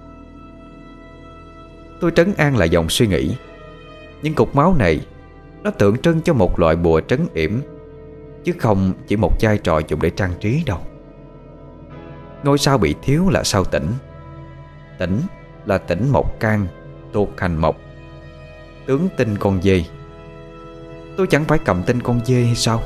Tôi trấn an lại dòng suy nghĩ. Những cục máu này nó tượng trưng cho một loại bùa trấn yểm, chứ không chỉ một vai trò dùng để trang trí đâu. Ngôi sao bị thiếu là sao Tỉnh. Tỉnh là tỉnh Mộc Can, thuộc hành mộc, tướng tinh con dê. Tôi chẳng phải cầm tinh con dê hay sao?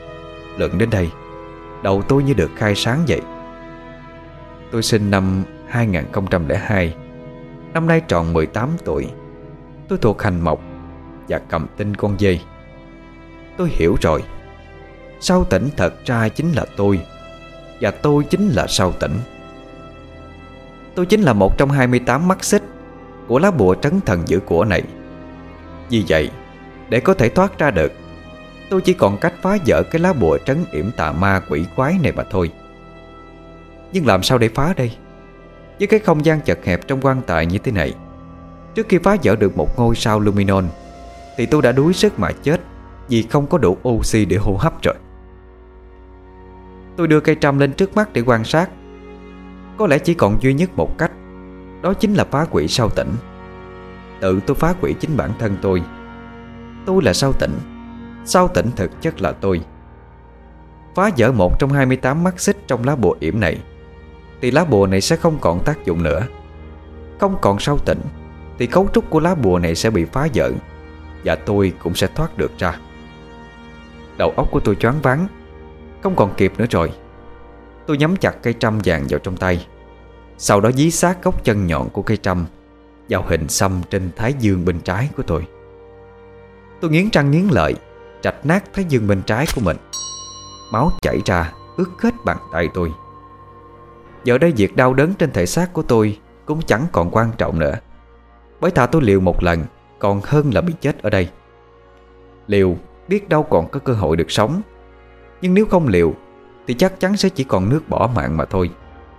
Luận đến đây, đầu tôi như được khai sáng vậy. Tôi sinh năm hai không không hai. Năm nay tròn mười tám tuổi. Tôi thuộc hành mộc và cầm tinh con dê. Tôi hiểu rồi. Sao Tỉnh thật ra chính là tôi, và tôi chính là Sao Tỉnh. Tôi chính là một trong hai mươi tám mắt xích của lá bùa trấn thần giữ của này. Vì vậy, để có thể thoát ra được, tôi chỉ còn cách phá vỡ cái lá bùa trấn yểm tà ma quỷ quái này mà thôi. Nhưng làm sao để phá đây? Với cái không gian chật hẹp trong quan tài như thế này, trước khi phá vỡ được một ngôi sao Luminon, thì tôi đã đuối sức mà chết vì không có đủ oxy để hô hấp rồi. Tôi đưa cây trăm lên trước mắt để quan sát. Có lẽ chỉ còn duy nhất một cách, đó chính là phá quỷ Sao Tỉnh. Tự tôi phá quỷ chính bản thân tôi. Tôi là Sao Tỉnh. Sao Tỉnh thực chất là tôi. Phá vỡ một trong hai mươi tám mắt xích trong lá bùa yểm này, thì lá bùa này sẽ không còn tác dụng nữa. Không còn Sao Tỉnh, thì cấu trúc của lá bùa này sẽ bị phá vỡ, và tôi cũng sẽ thoát được ra. Đầu óc của tôi choáng váng, không còn kịp nữa rồi. Tôi nhắm chặt cây trăm vàng vào trong tay, sau đó dí sát gốc chân nhọn của cây trăm vào hình xăm trên thái dương bên trái của tôi. Tôi nghiến răng nghiến lợi, rạch nát thái dương bên trái của mình. Máu chảy ra ướt hết bàn tay tôi. Giờ đây việc đau đớn trên thể xác của tôi cũng chẳng còn quan trọng nữa, bởi thà tôi liều một lần còn hơn là bị chết ở đây. Liều biết đâu còn có cơ hội được sống, nhưng nếu không liều thì chắc chắn sẽ chỉ còn nước bỏ mạng mà thôi.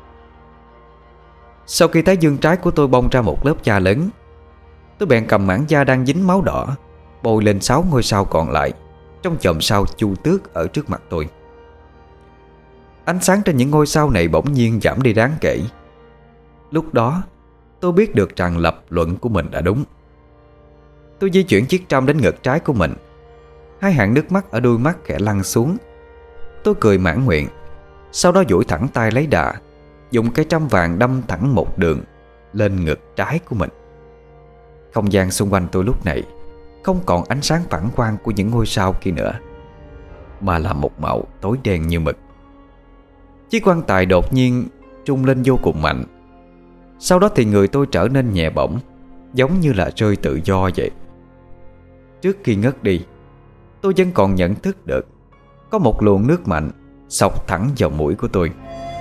Sau khi thái dương trái của tôi bong ra một lớp da lớn, tôi bèn cầm mảng da đang dính máu đỏ bôi lên sáu ngôi sao còn lại trong chòm sao Chu Tước ở trước mặt tôi. Ánh sáng trên những ngôi sao này bỗng nhiên giảm đi đáng kể. Lúc đó tôi biết được rằng lập luận của mình đã đúng. Tôi di chuyển chiếc trăm đến ngực trái của mình. Hai hàng nước mắt ở đuôi mắt khẽ lăn xuống. Tôi cười mãn nguyện, sau đó duỗi thẳng tay lấy đà, dùng cái trăm vàng đâm thẳng một đường lên ngực trái của mình. Không gian xung quanh tôi lúc này không còn ánh sáng phản quang của những ngôi sao kia nữa, mà là một màu tối đen như mực. Chiếc quan tài đột nhiên trung lên vô cùng mạnh. Sau đó thì người tôi trở nên nhẹ bổng, giống như là rơi tự do vậy. Trước khi ngất đi, tôi vẫn còn nhận thức được có một luồng nước mạnh xộc thẳng vào mũi của tôi.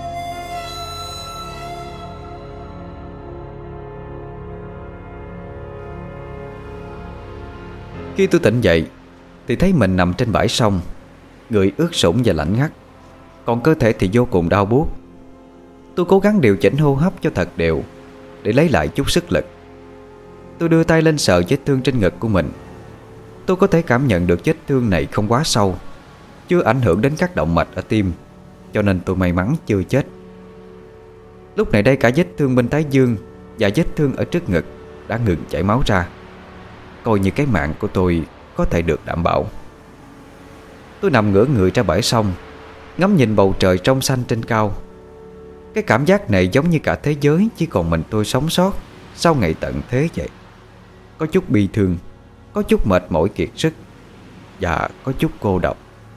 Khi tôi tỉnh dậy thì thấy mình nằm trên bãi sông, người ướt sũng và lạnh ngắt, còn cơ thể thì vô cùng đau buốt. Tôi cố gắng điều chỉnh hô hấp cho thật đều để lấy lại chút sức lực. Tôi đưa tay lên sờ vết thương trên ngực của mình. Tôi có thể cảm nhận được vết thương này không quá sâu, chưa ảnh hưởng đến các động mạch ở tim, cho nên tôi may mắn chưa chết. Lúc này đây cả vết thương bên thái dương và vết thương ở trước ngực đã ngừng chảy máu ra, coi như cái mạng của tôi có thể được đảm bảo. Tôi nằm ngửa người ra bãi sông, ngắm nhìn bầu trời trong xanh trên cao. Cái cảm giác này giống như cả thế giới chỉ còn mình tôi sống sót sau ngày tận thế vậy. Có chút bi thương, có chút mệt mỏi kiệt sức, và có chút cô độc.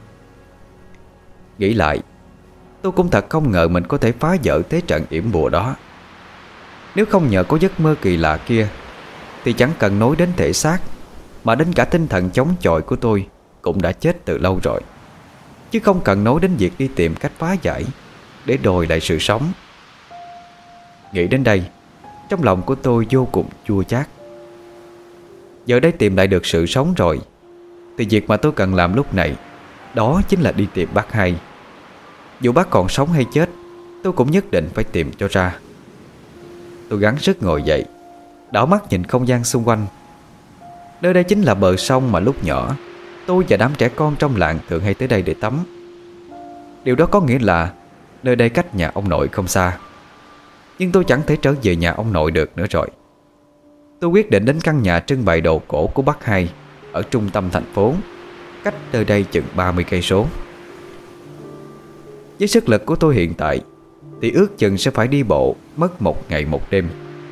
Nghĩ lại, tôi cũng thật không ngờ mình có thể phá vỡ thế trận yểm bùa đó. Nếu không nhờ có giấc mơ kỳ lạ kia, thì chẳng cần nói đến thể xác, mà đến cả tinh thần chống chọi của tôi cũng đã chết từ lâu rồi. Chứ không cần nói đến việc đi tìm cách phá giải để đòi lại sự sống. Nghĩ đến đây, trong lòng của tôi vô cùng chua chát. Giờ đây tìm lại được sự sống rồi, thì việc mà tôi cần làm lúc này đó chính là đi tìm bác Hai. Dù bác còn sống hay chết, tôi cũng nhất định phải tìm cho ra. Tôi gắng sức ngồi dậy, đảo mắt nhìn không gian xung quanh. Nơi đây chính là bờ sông mà lúc nhỏ tôi và đám trẻ con trong làng thường hay tới đây để tắm. Điều đó có nghĩa là nơi đây cách nhà ông nội không xa. Nhưng tôi chẳng thể trở về nhà ông nội được nữa rồi. Tôi quyết định đến căn nhà trưng bày đồ cổ của bác Hai ở trung tâm thành phố, cách nơi đây chừng ba mươi cây số. Với sức lực của tôi hiện tại thì ước chừng sẽ phải đi bộ mất một ngày một đêm.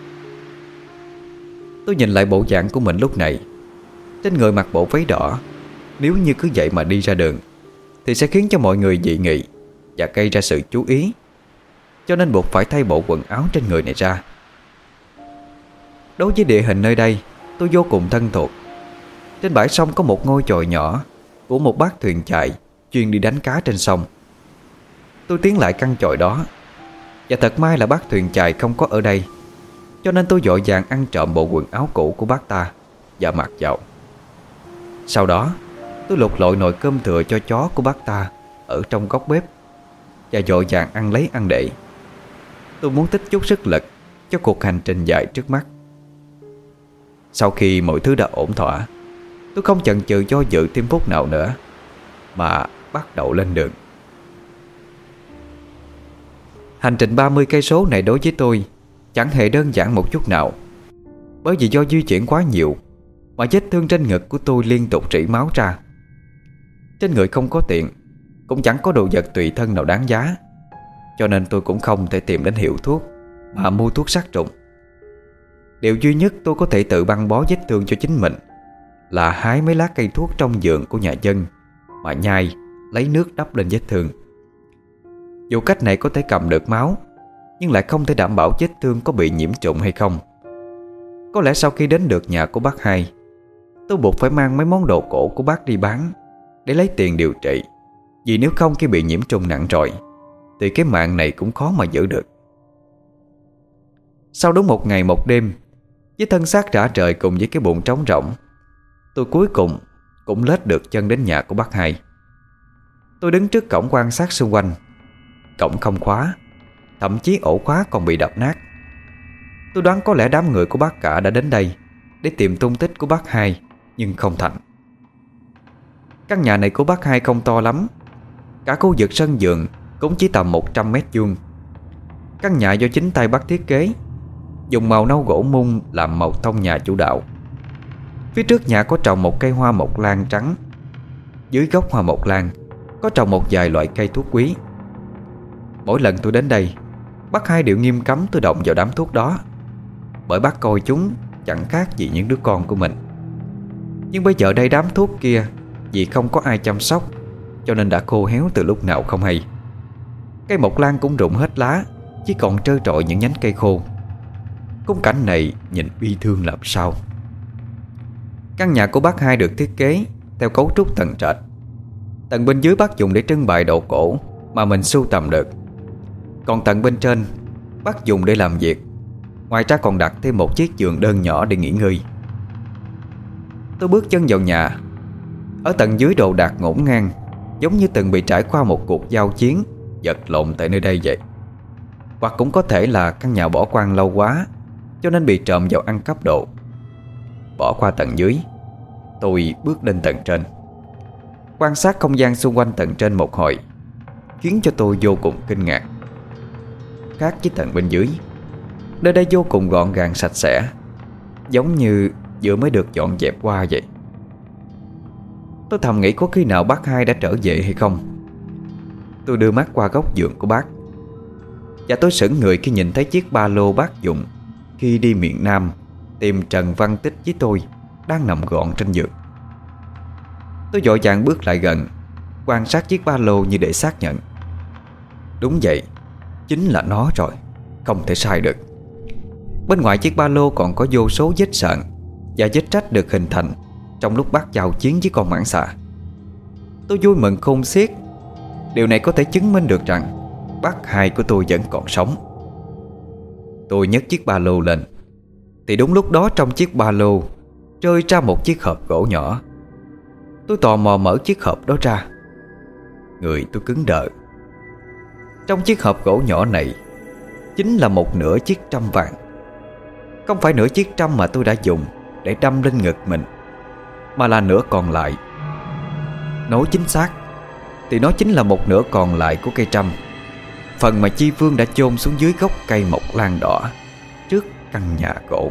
Tôi nhìn lại bộ dạng của mình lúc này. Trên người mặc bộ váy đỏ, nếu như cứ vậy mà đi ra đường thì sẽ khiến cho mọi người dị nghị và gây ra sự chú ý. cho nên buộc phải thay bộ quần áo trên người này ra. Đối với địa hình nơi đây, tôi vô cùng thân thuộc. Trên bãi sông có một ngôi chòi nhỏ của một bác thuyền chài chuyên đi đánh cá trên sông. Tôi tiến lại căn chòi đó, và thật may là bác thuyền chài không có ở đây, cho nên tôi vội vàng ăn trộm bộ quần áo cũ của bác ta và mặc vào. Sau đó tôi lục lọi nồi cơm thừa cho chó của bác ta ở trong góc bếp và vội vàng ăn lấy ăn để. Tôi muốn tích chút sức lực cho cuộc hành trình dài trước mắt. Sau khi mọi thứ đã ổn thỏa, tôi không chần chừ do dự thêm phút nào nữa mà bắt đầu lên đường. Hành trình ba mươi cây số này đối với tôi chẳng hề đơn giản một chút nào, bởi vì do di chuyển quá nhiều mà vết thương trên ngực của tôi liên tục rỉ máu ra. Trên người không có tiền, cũng chẳng có đồ vật tùy thân nào đáng giá, cho nên tôi cũng không thể tìm đến hiệu thuốc mà mua thuốc sát trùng. Điều duy nhất tôi có thể tự băng bó vết thương cho chính mình là hái mấy lá cây thuốc trong vườn của nhà dân mà nhai, lấy nước đắp lên vết thương. Dù cách này có thể cầm được máu, nhưng lại không thể đảm bảo vết thương có bị nhiễm trùng hay không. Có lẽ sau khi đến được nhà của bác hai, tôi buộc phải mang mấy món đồ cổ của bác đi bán để lấy tiền điều trị, vì nếu không khi bị nhiễm trùng nặng rồi thì cái mạng này cũng khó mà giữ được. Sau đúng một ngày một đêm, với thân xác rã rời cùng với cái bụng trống rỗng, tôi cuối cùng cũng lết được chân đến nhà của bác hai. Tôi đứng trước cổng quan sát xung quanh. Cổng không khóa, thậm chí ổ khóa còn bị đập nát. Tôi đoán có lẽ đám người của bác cả đã đến đây để tìm tung tích của bác hai, nhưng không thành. Căn nhà này của bác hai không to lắm, cả khu vực sân vườn cũng chỉ tầm một trăm mét vuông. Căn nhà do chính tay bác thiết kế, dùng màu nâu gỗ mun làm màu tông nhà chủ đạo. Phía trước nhà có trồng một cây hoa mộc lan trắng. Dưới gốc hoa mộc lan có trồng một vài loại cây thuốc quý. Mỗi lần tôi đến đây, bác hai đều nghiêm cấm tôi động vào đám thuốc đó, bởi bác coi chúng chẳng khác gì những đứa con của mình. Nhưng bây giờ đây đám thuốc kia vì không có ai chăm sóc, cho nên đã khô héo từ lúc nào không hay. Cây mộc lan cũng rụng hết lá, chỉ còn trơ trọi những nhánh cây khô. Khung cảnh này nhìn bi thương làm sao. Căn nhà của bác hai được thiết kế theo cấu trúc tầng trệt. Tầng bên dưới bác dùng để trưng bày đồ cổ mà mình sưu tầm được, còn tầng bên trên bác dùng để làm việc. Ngoài ra còn đặt thêm một chiếc giường đơn nhỏ để nghỉ ngơi. Tôi bước chân vào nhà. Ở tầng dưới đồ đạc ngổn ngang, giống như từng bị trải qua một cuộc giao chiến, vật lộn tại nơi đây vậy. Hoặc cũng có thể là căn nhà bỏ hoang lâu quá, cho nên bị trộm vào ăn cắp đồ. Bỏ qua tầng dưới, tôi bước lên tầng trên. Quan sát không gian xung quanh tầng trên một hồi khiến cho tôi vô cùng kinh ngạc. Khác với tầng bên dưới, nơi đây vô cùng gọn gàng sạch sẽ, giống như vừa mới được dọn dẹp qua vậy. Tôi thầm nghĩ có khi nào bác hai đã trở về hay không. Tôi đưa mắt qua góc giường của bác, và tôi sững người khi nhìn thấy chiếc ba lô bác dùng khi đi miền Nam tìm Trần Văn Tích với tôi đang nằm gọn trên giường. Tôi vội vàng bước lại gần, quan sát chiếc ba lô như để xác nhận. Đúng vậy, chính là nó rồi, không thể sai được. Bên ngoài chiếc ba lô còn có vô số vết sạn và vết rách được hình thành trong lúc bác giao chiến với con mãng xà. Tôi vui mừng khôn xiết. Điều này có thể chứng minh được rằng bác hai của tôi vẫn còn sống. Tôi nhấc chiếc ba lô lên, thì đúng lúc đó trong chiếc ba lô rơi ra một chiếc hộp gỗ nhỏ. Tôi tò mò mở chiếc hộp đó ra. Người tôi cứng đờ. Trong chiếc hộp gỗ nhỏ này chính là một nửa chiếc trăm vàng. Không phải nửa chiếc trăm mà tôi đã dùng để đâm lên ngực mình, mà là nửa còn lại. Nói chính xác thì nó chính là một nửa còn lại của cây trăm, phần mà Chi Vương đã chôn xuống dưới gốc cây mộc lan đỏ trước căn nhà gỗ.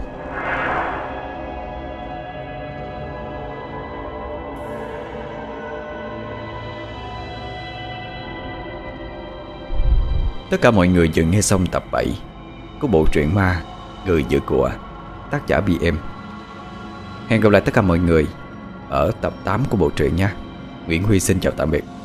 Tất cả mọi người vừa nghe xong tập bảy của bộ truyện ma Người Giữ Của, tác giả bê em. Hẹn gặp lại tất cả mọi người ở tập tám của bộ truyện nha. Nguyễn Huy xin chào tạm biệt.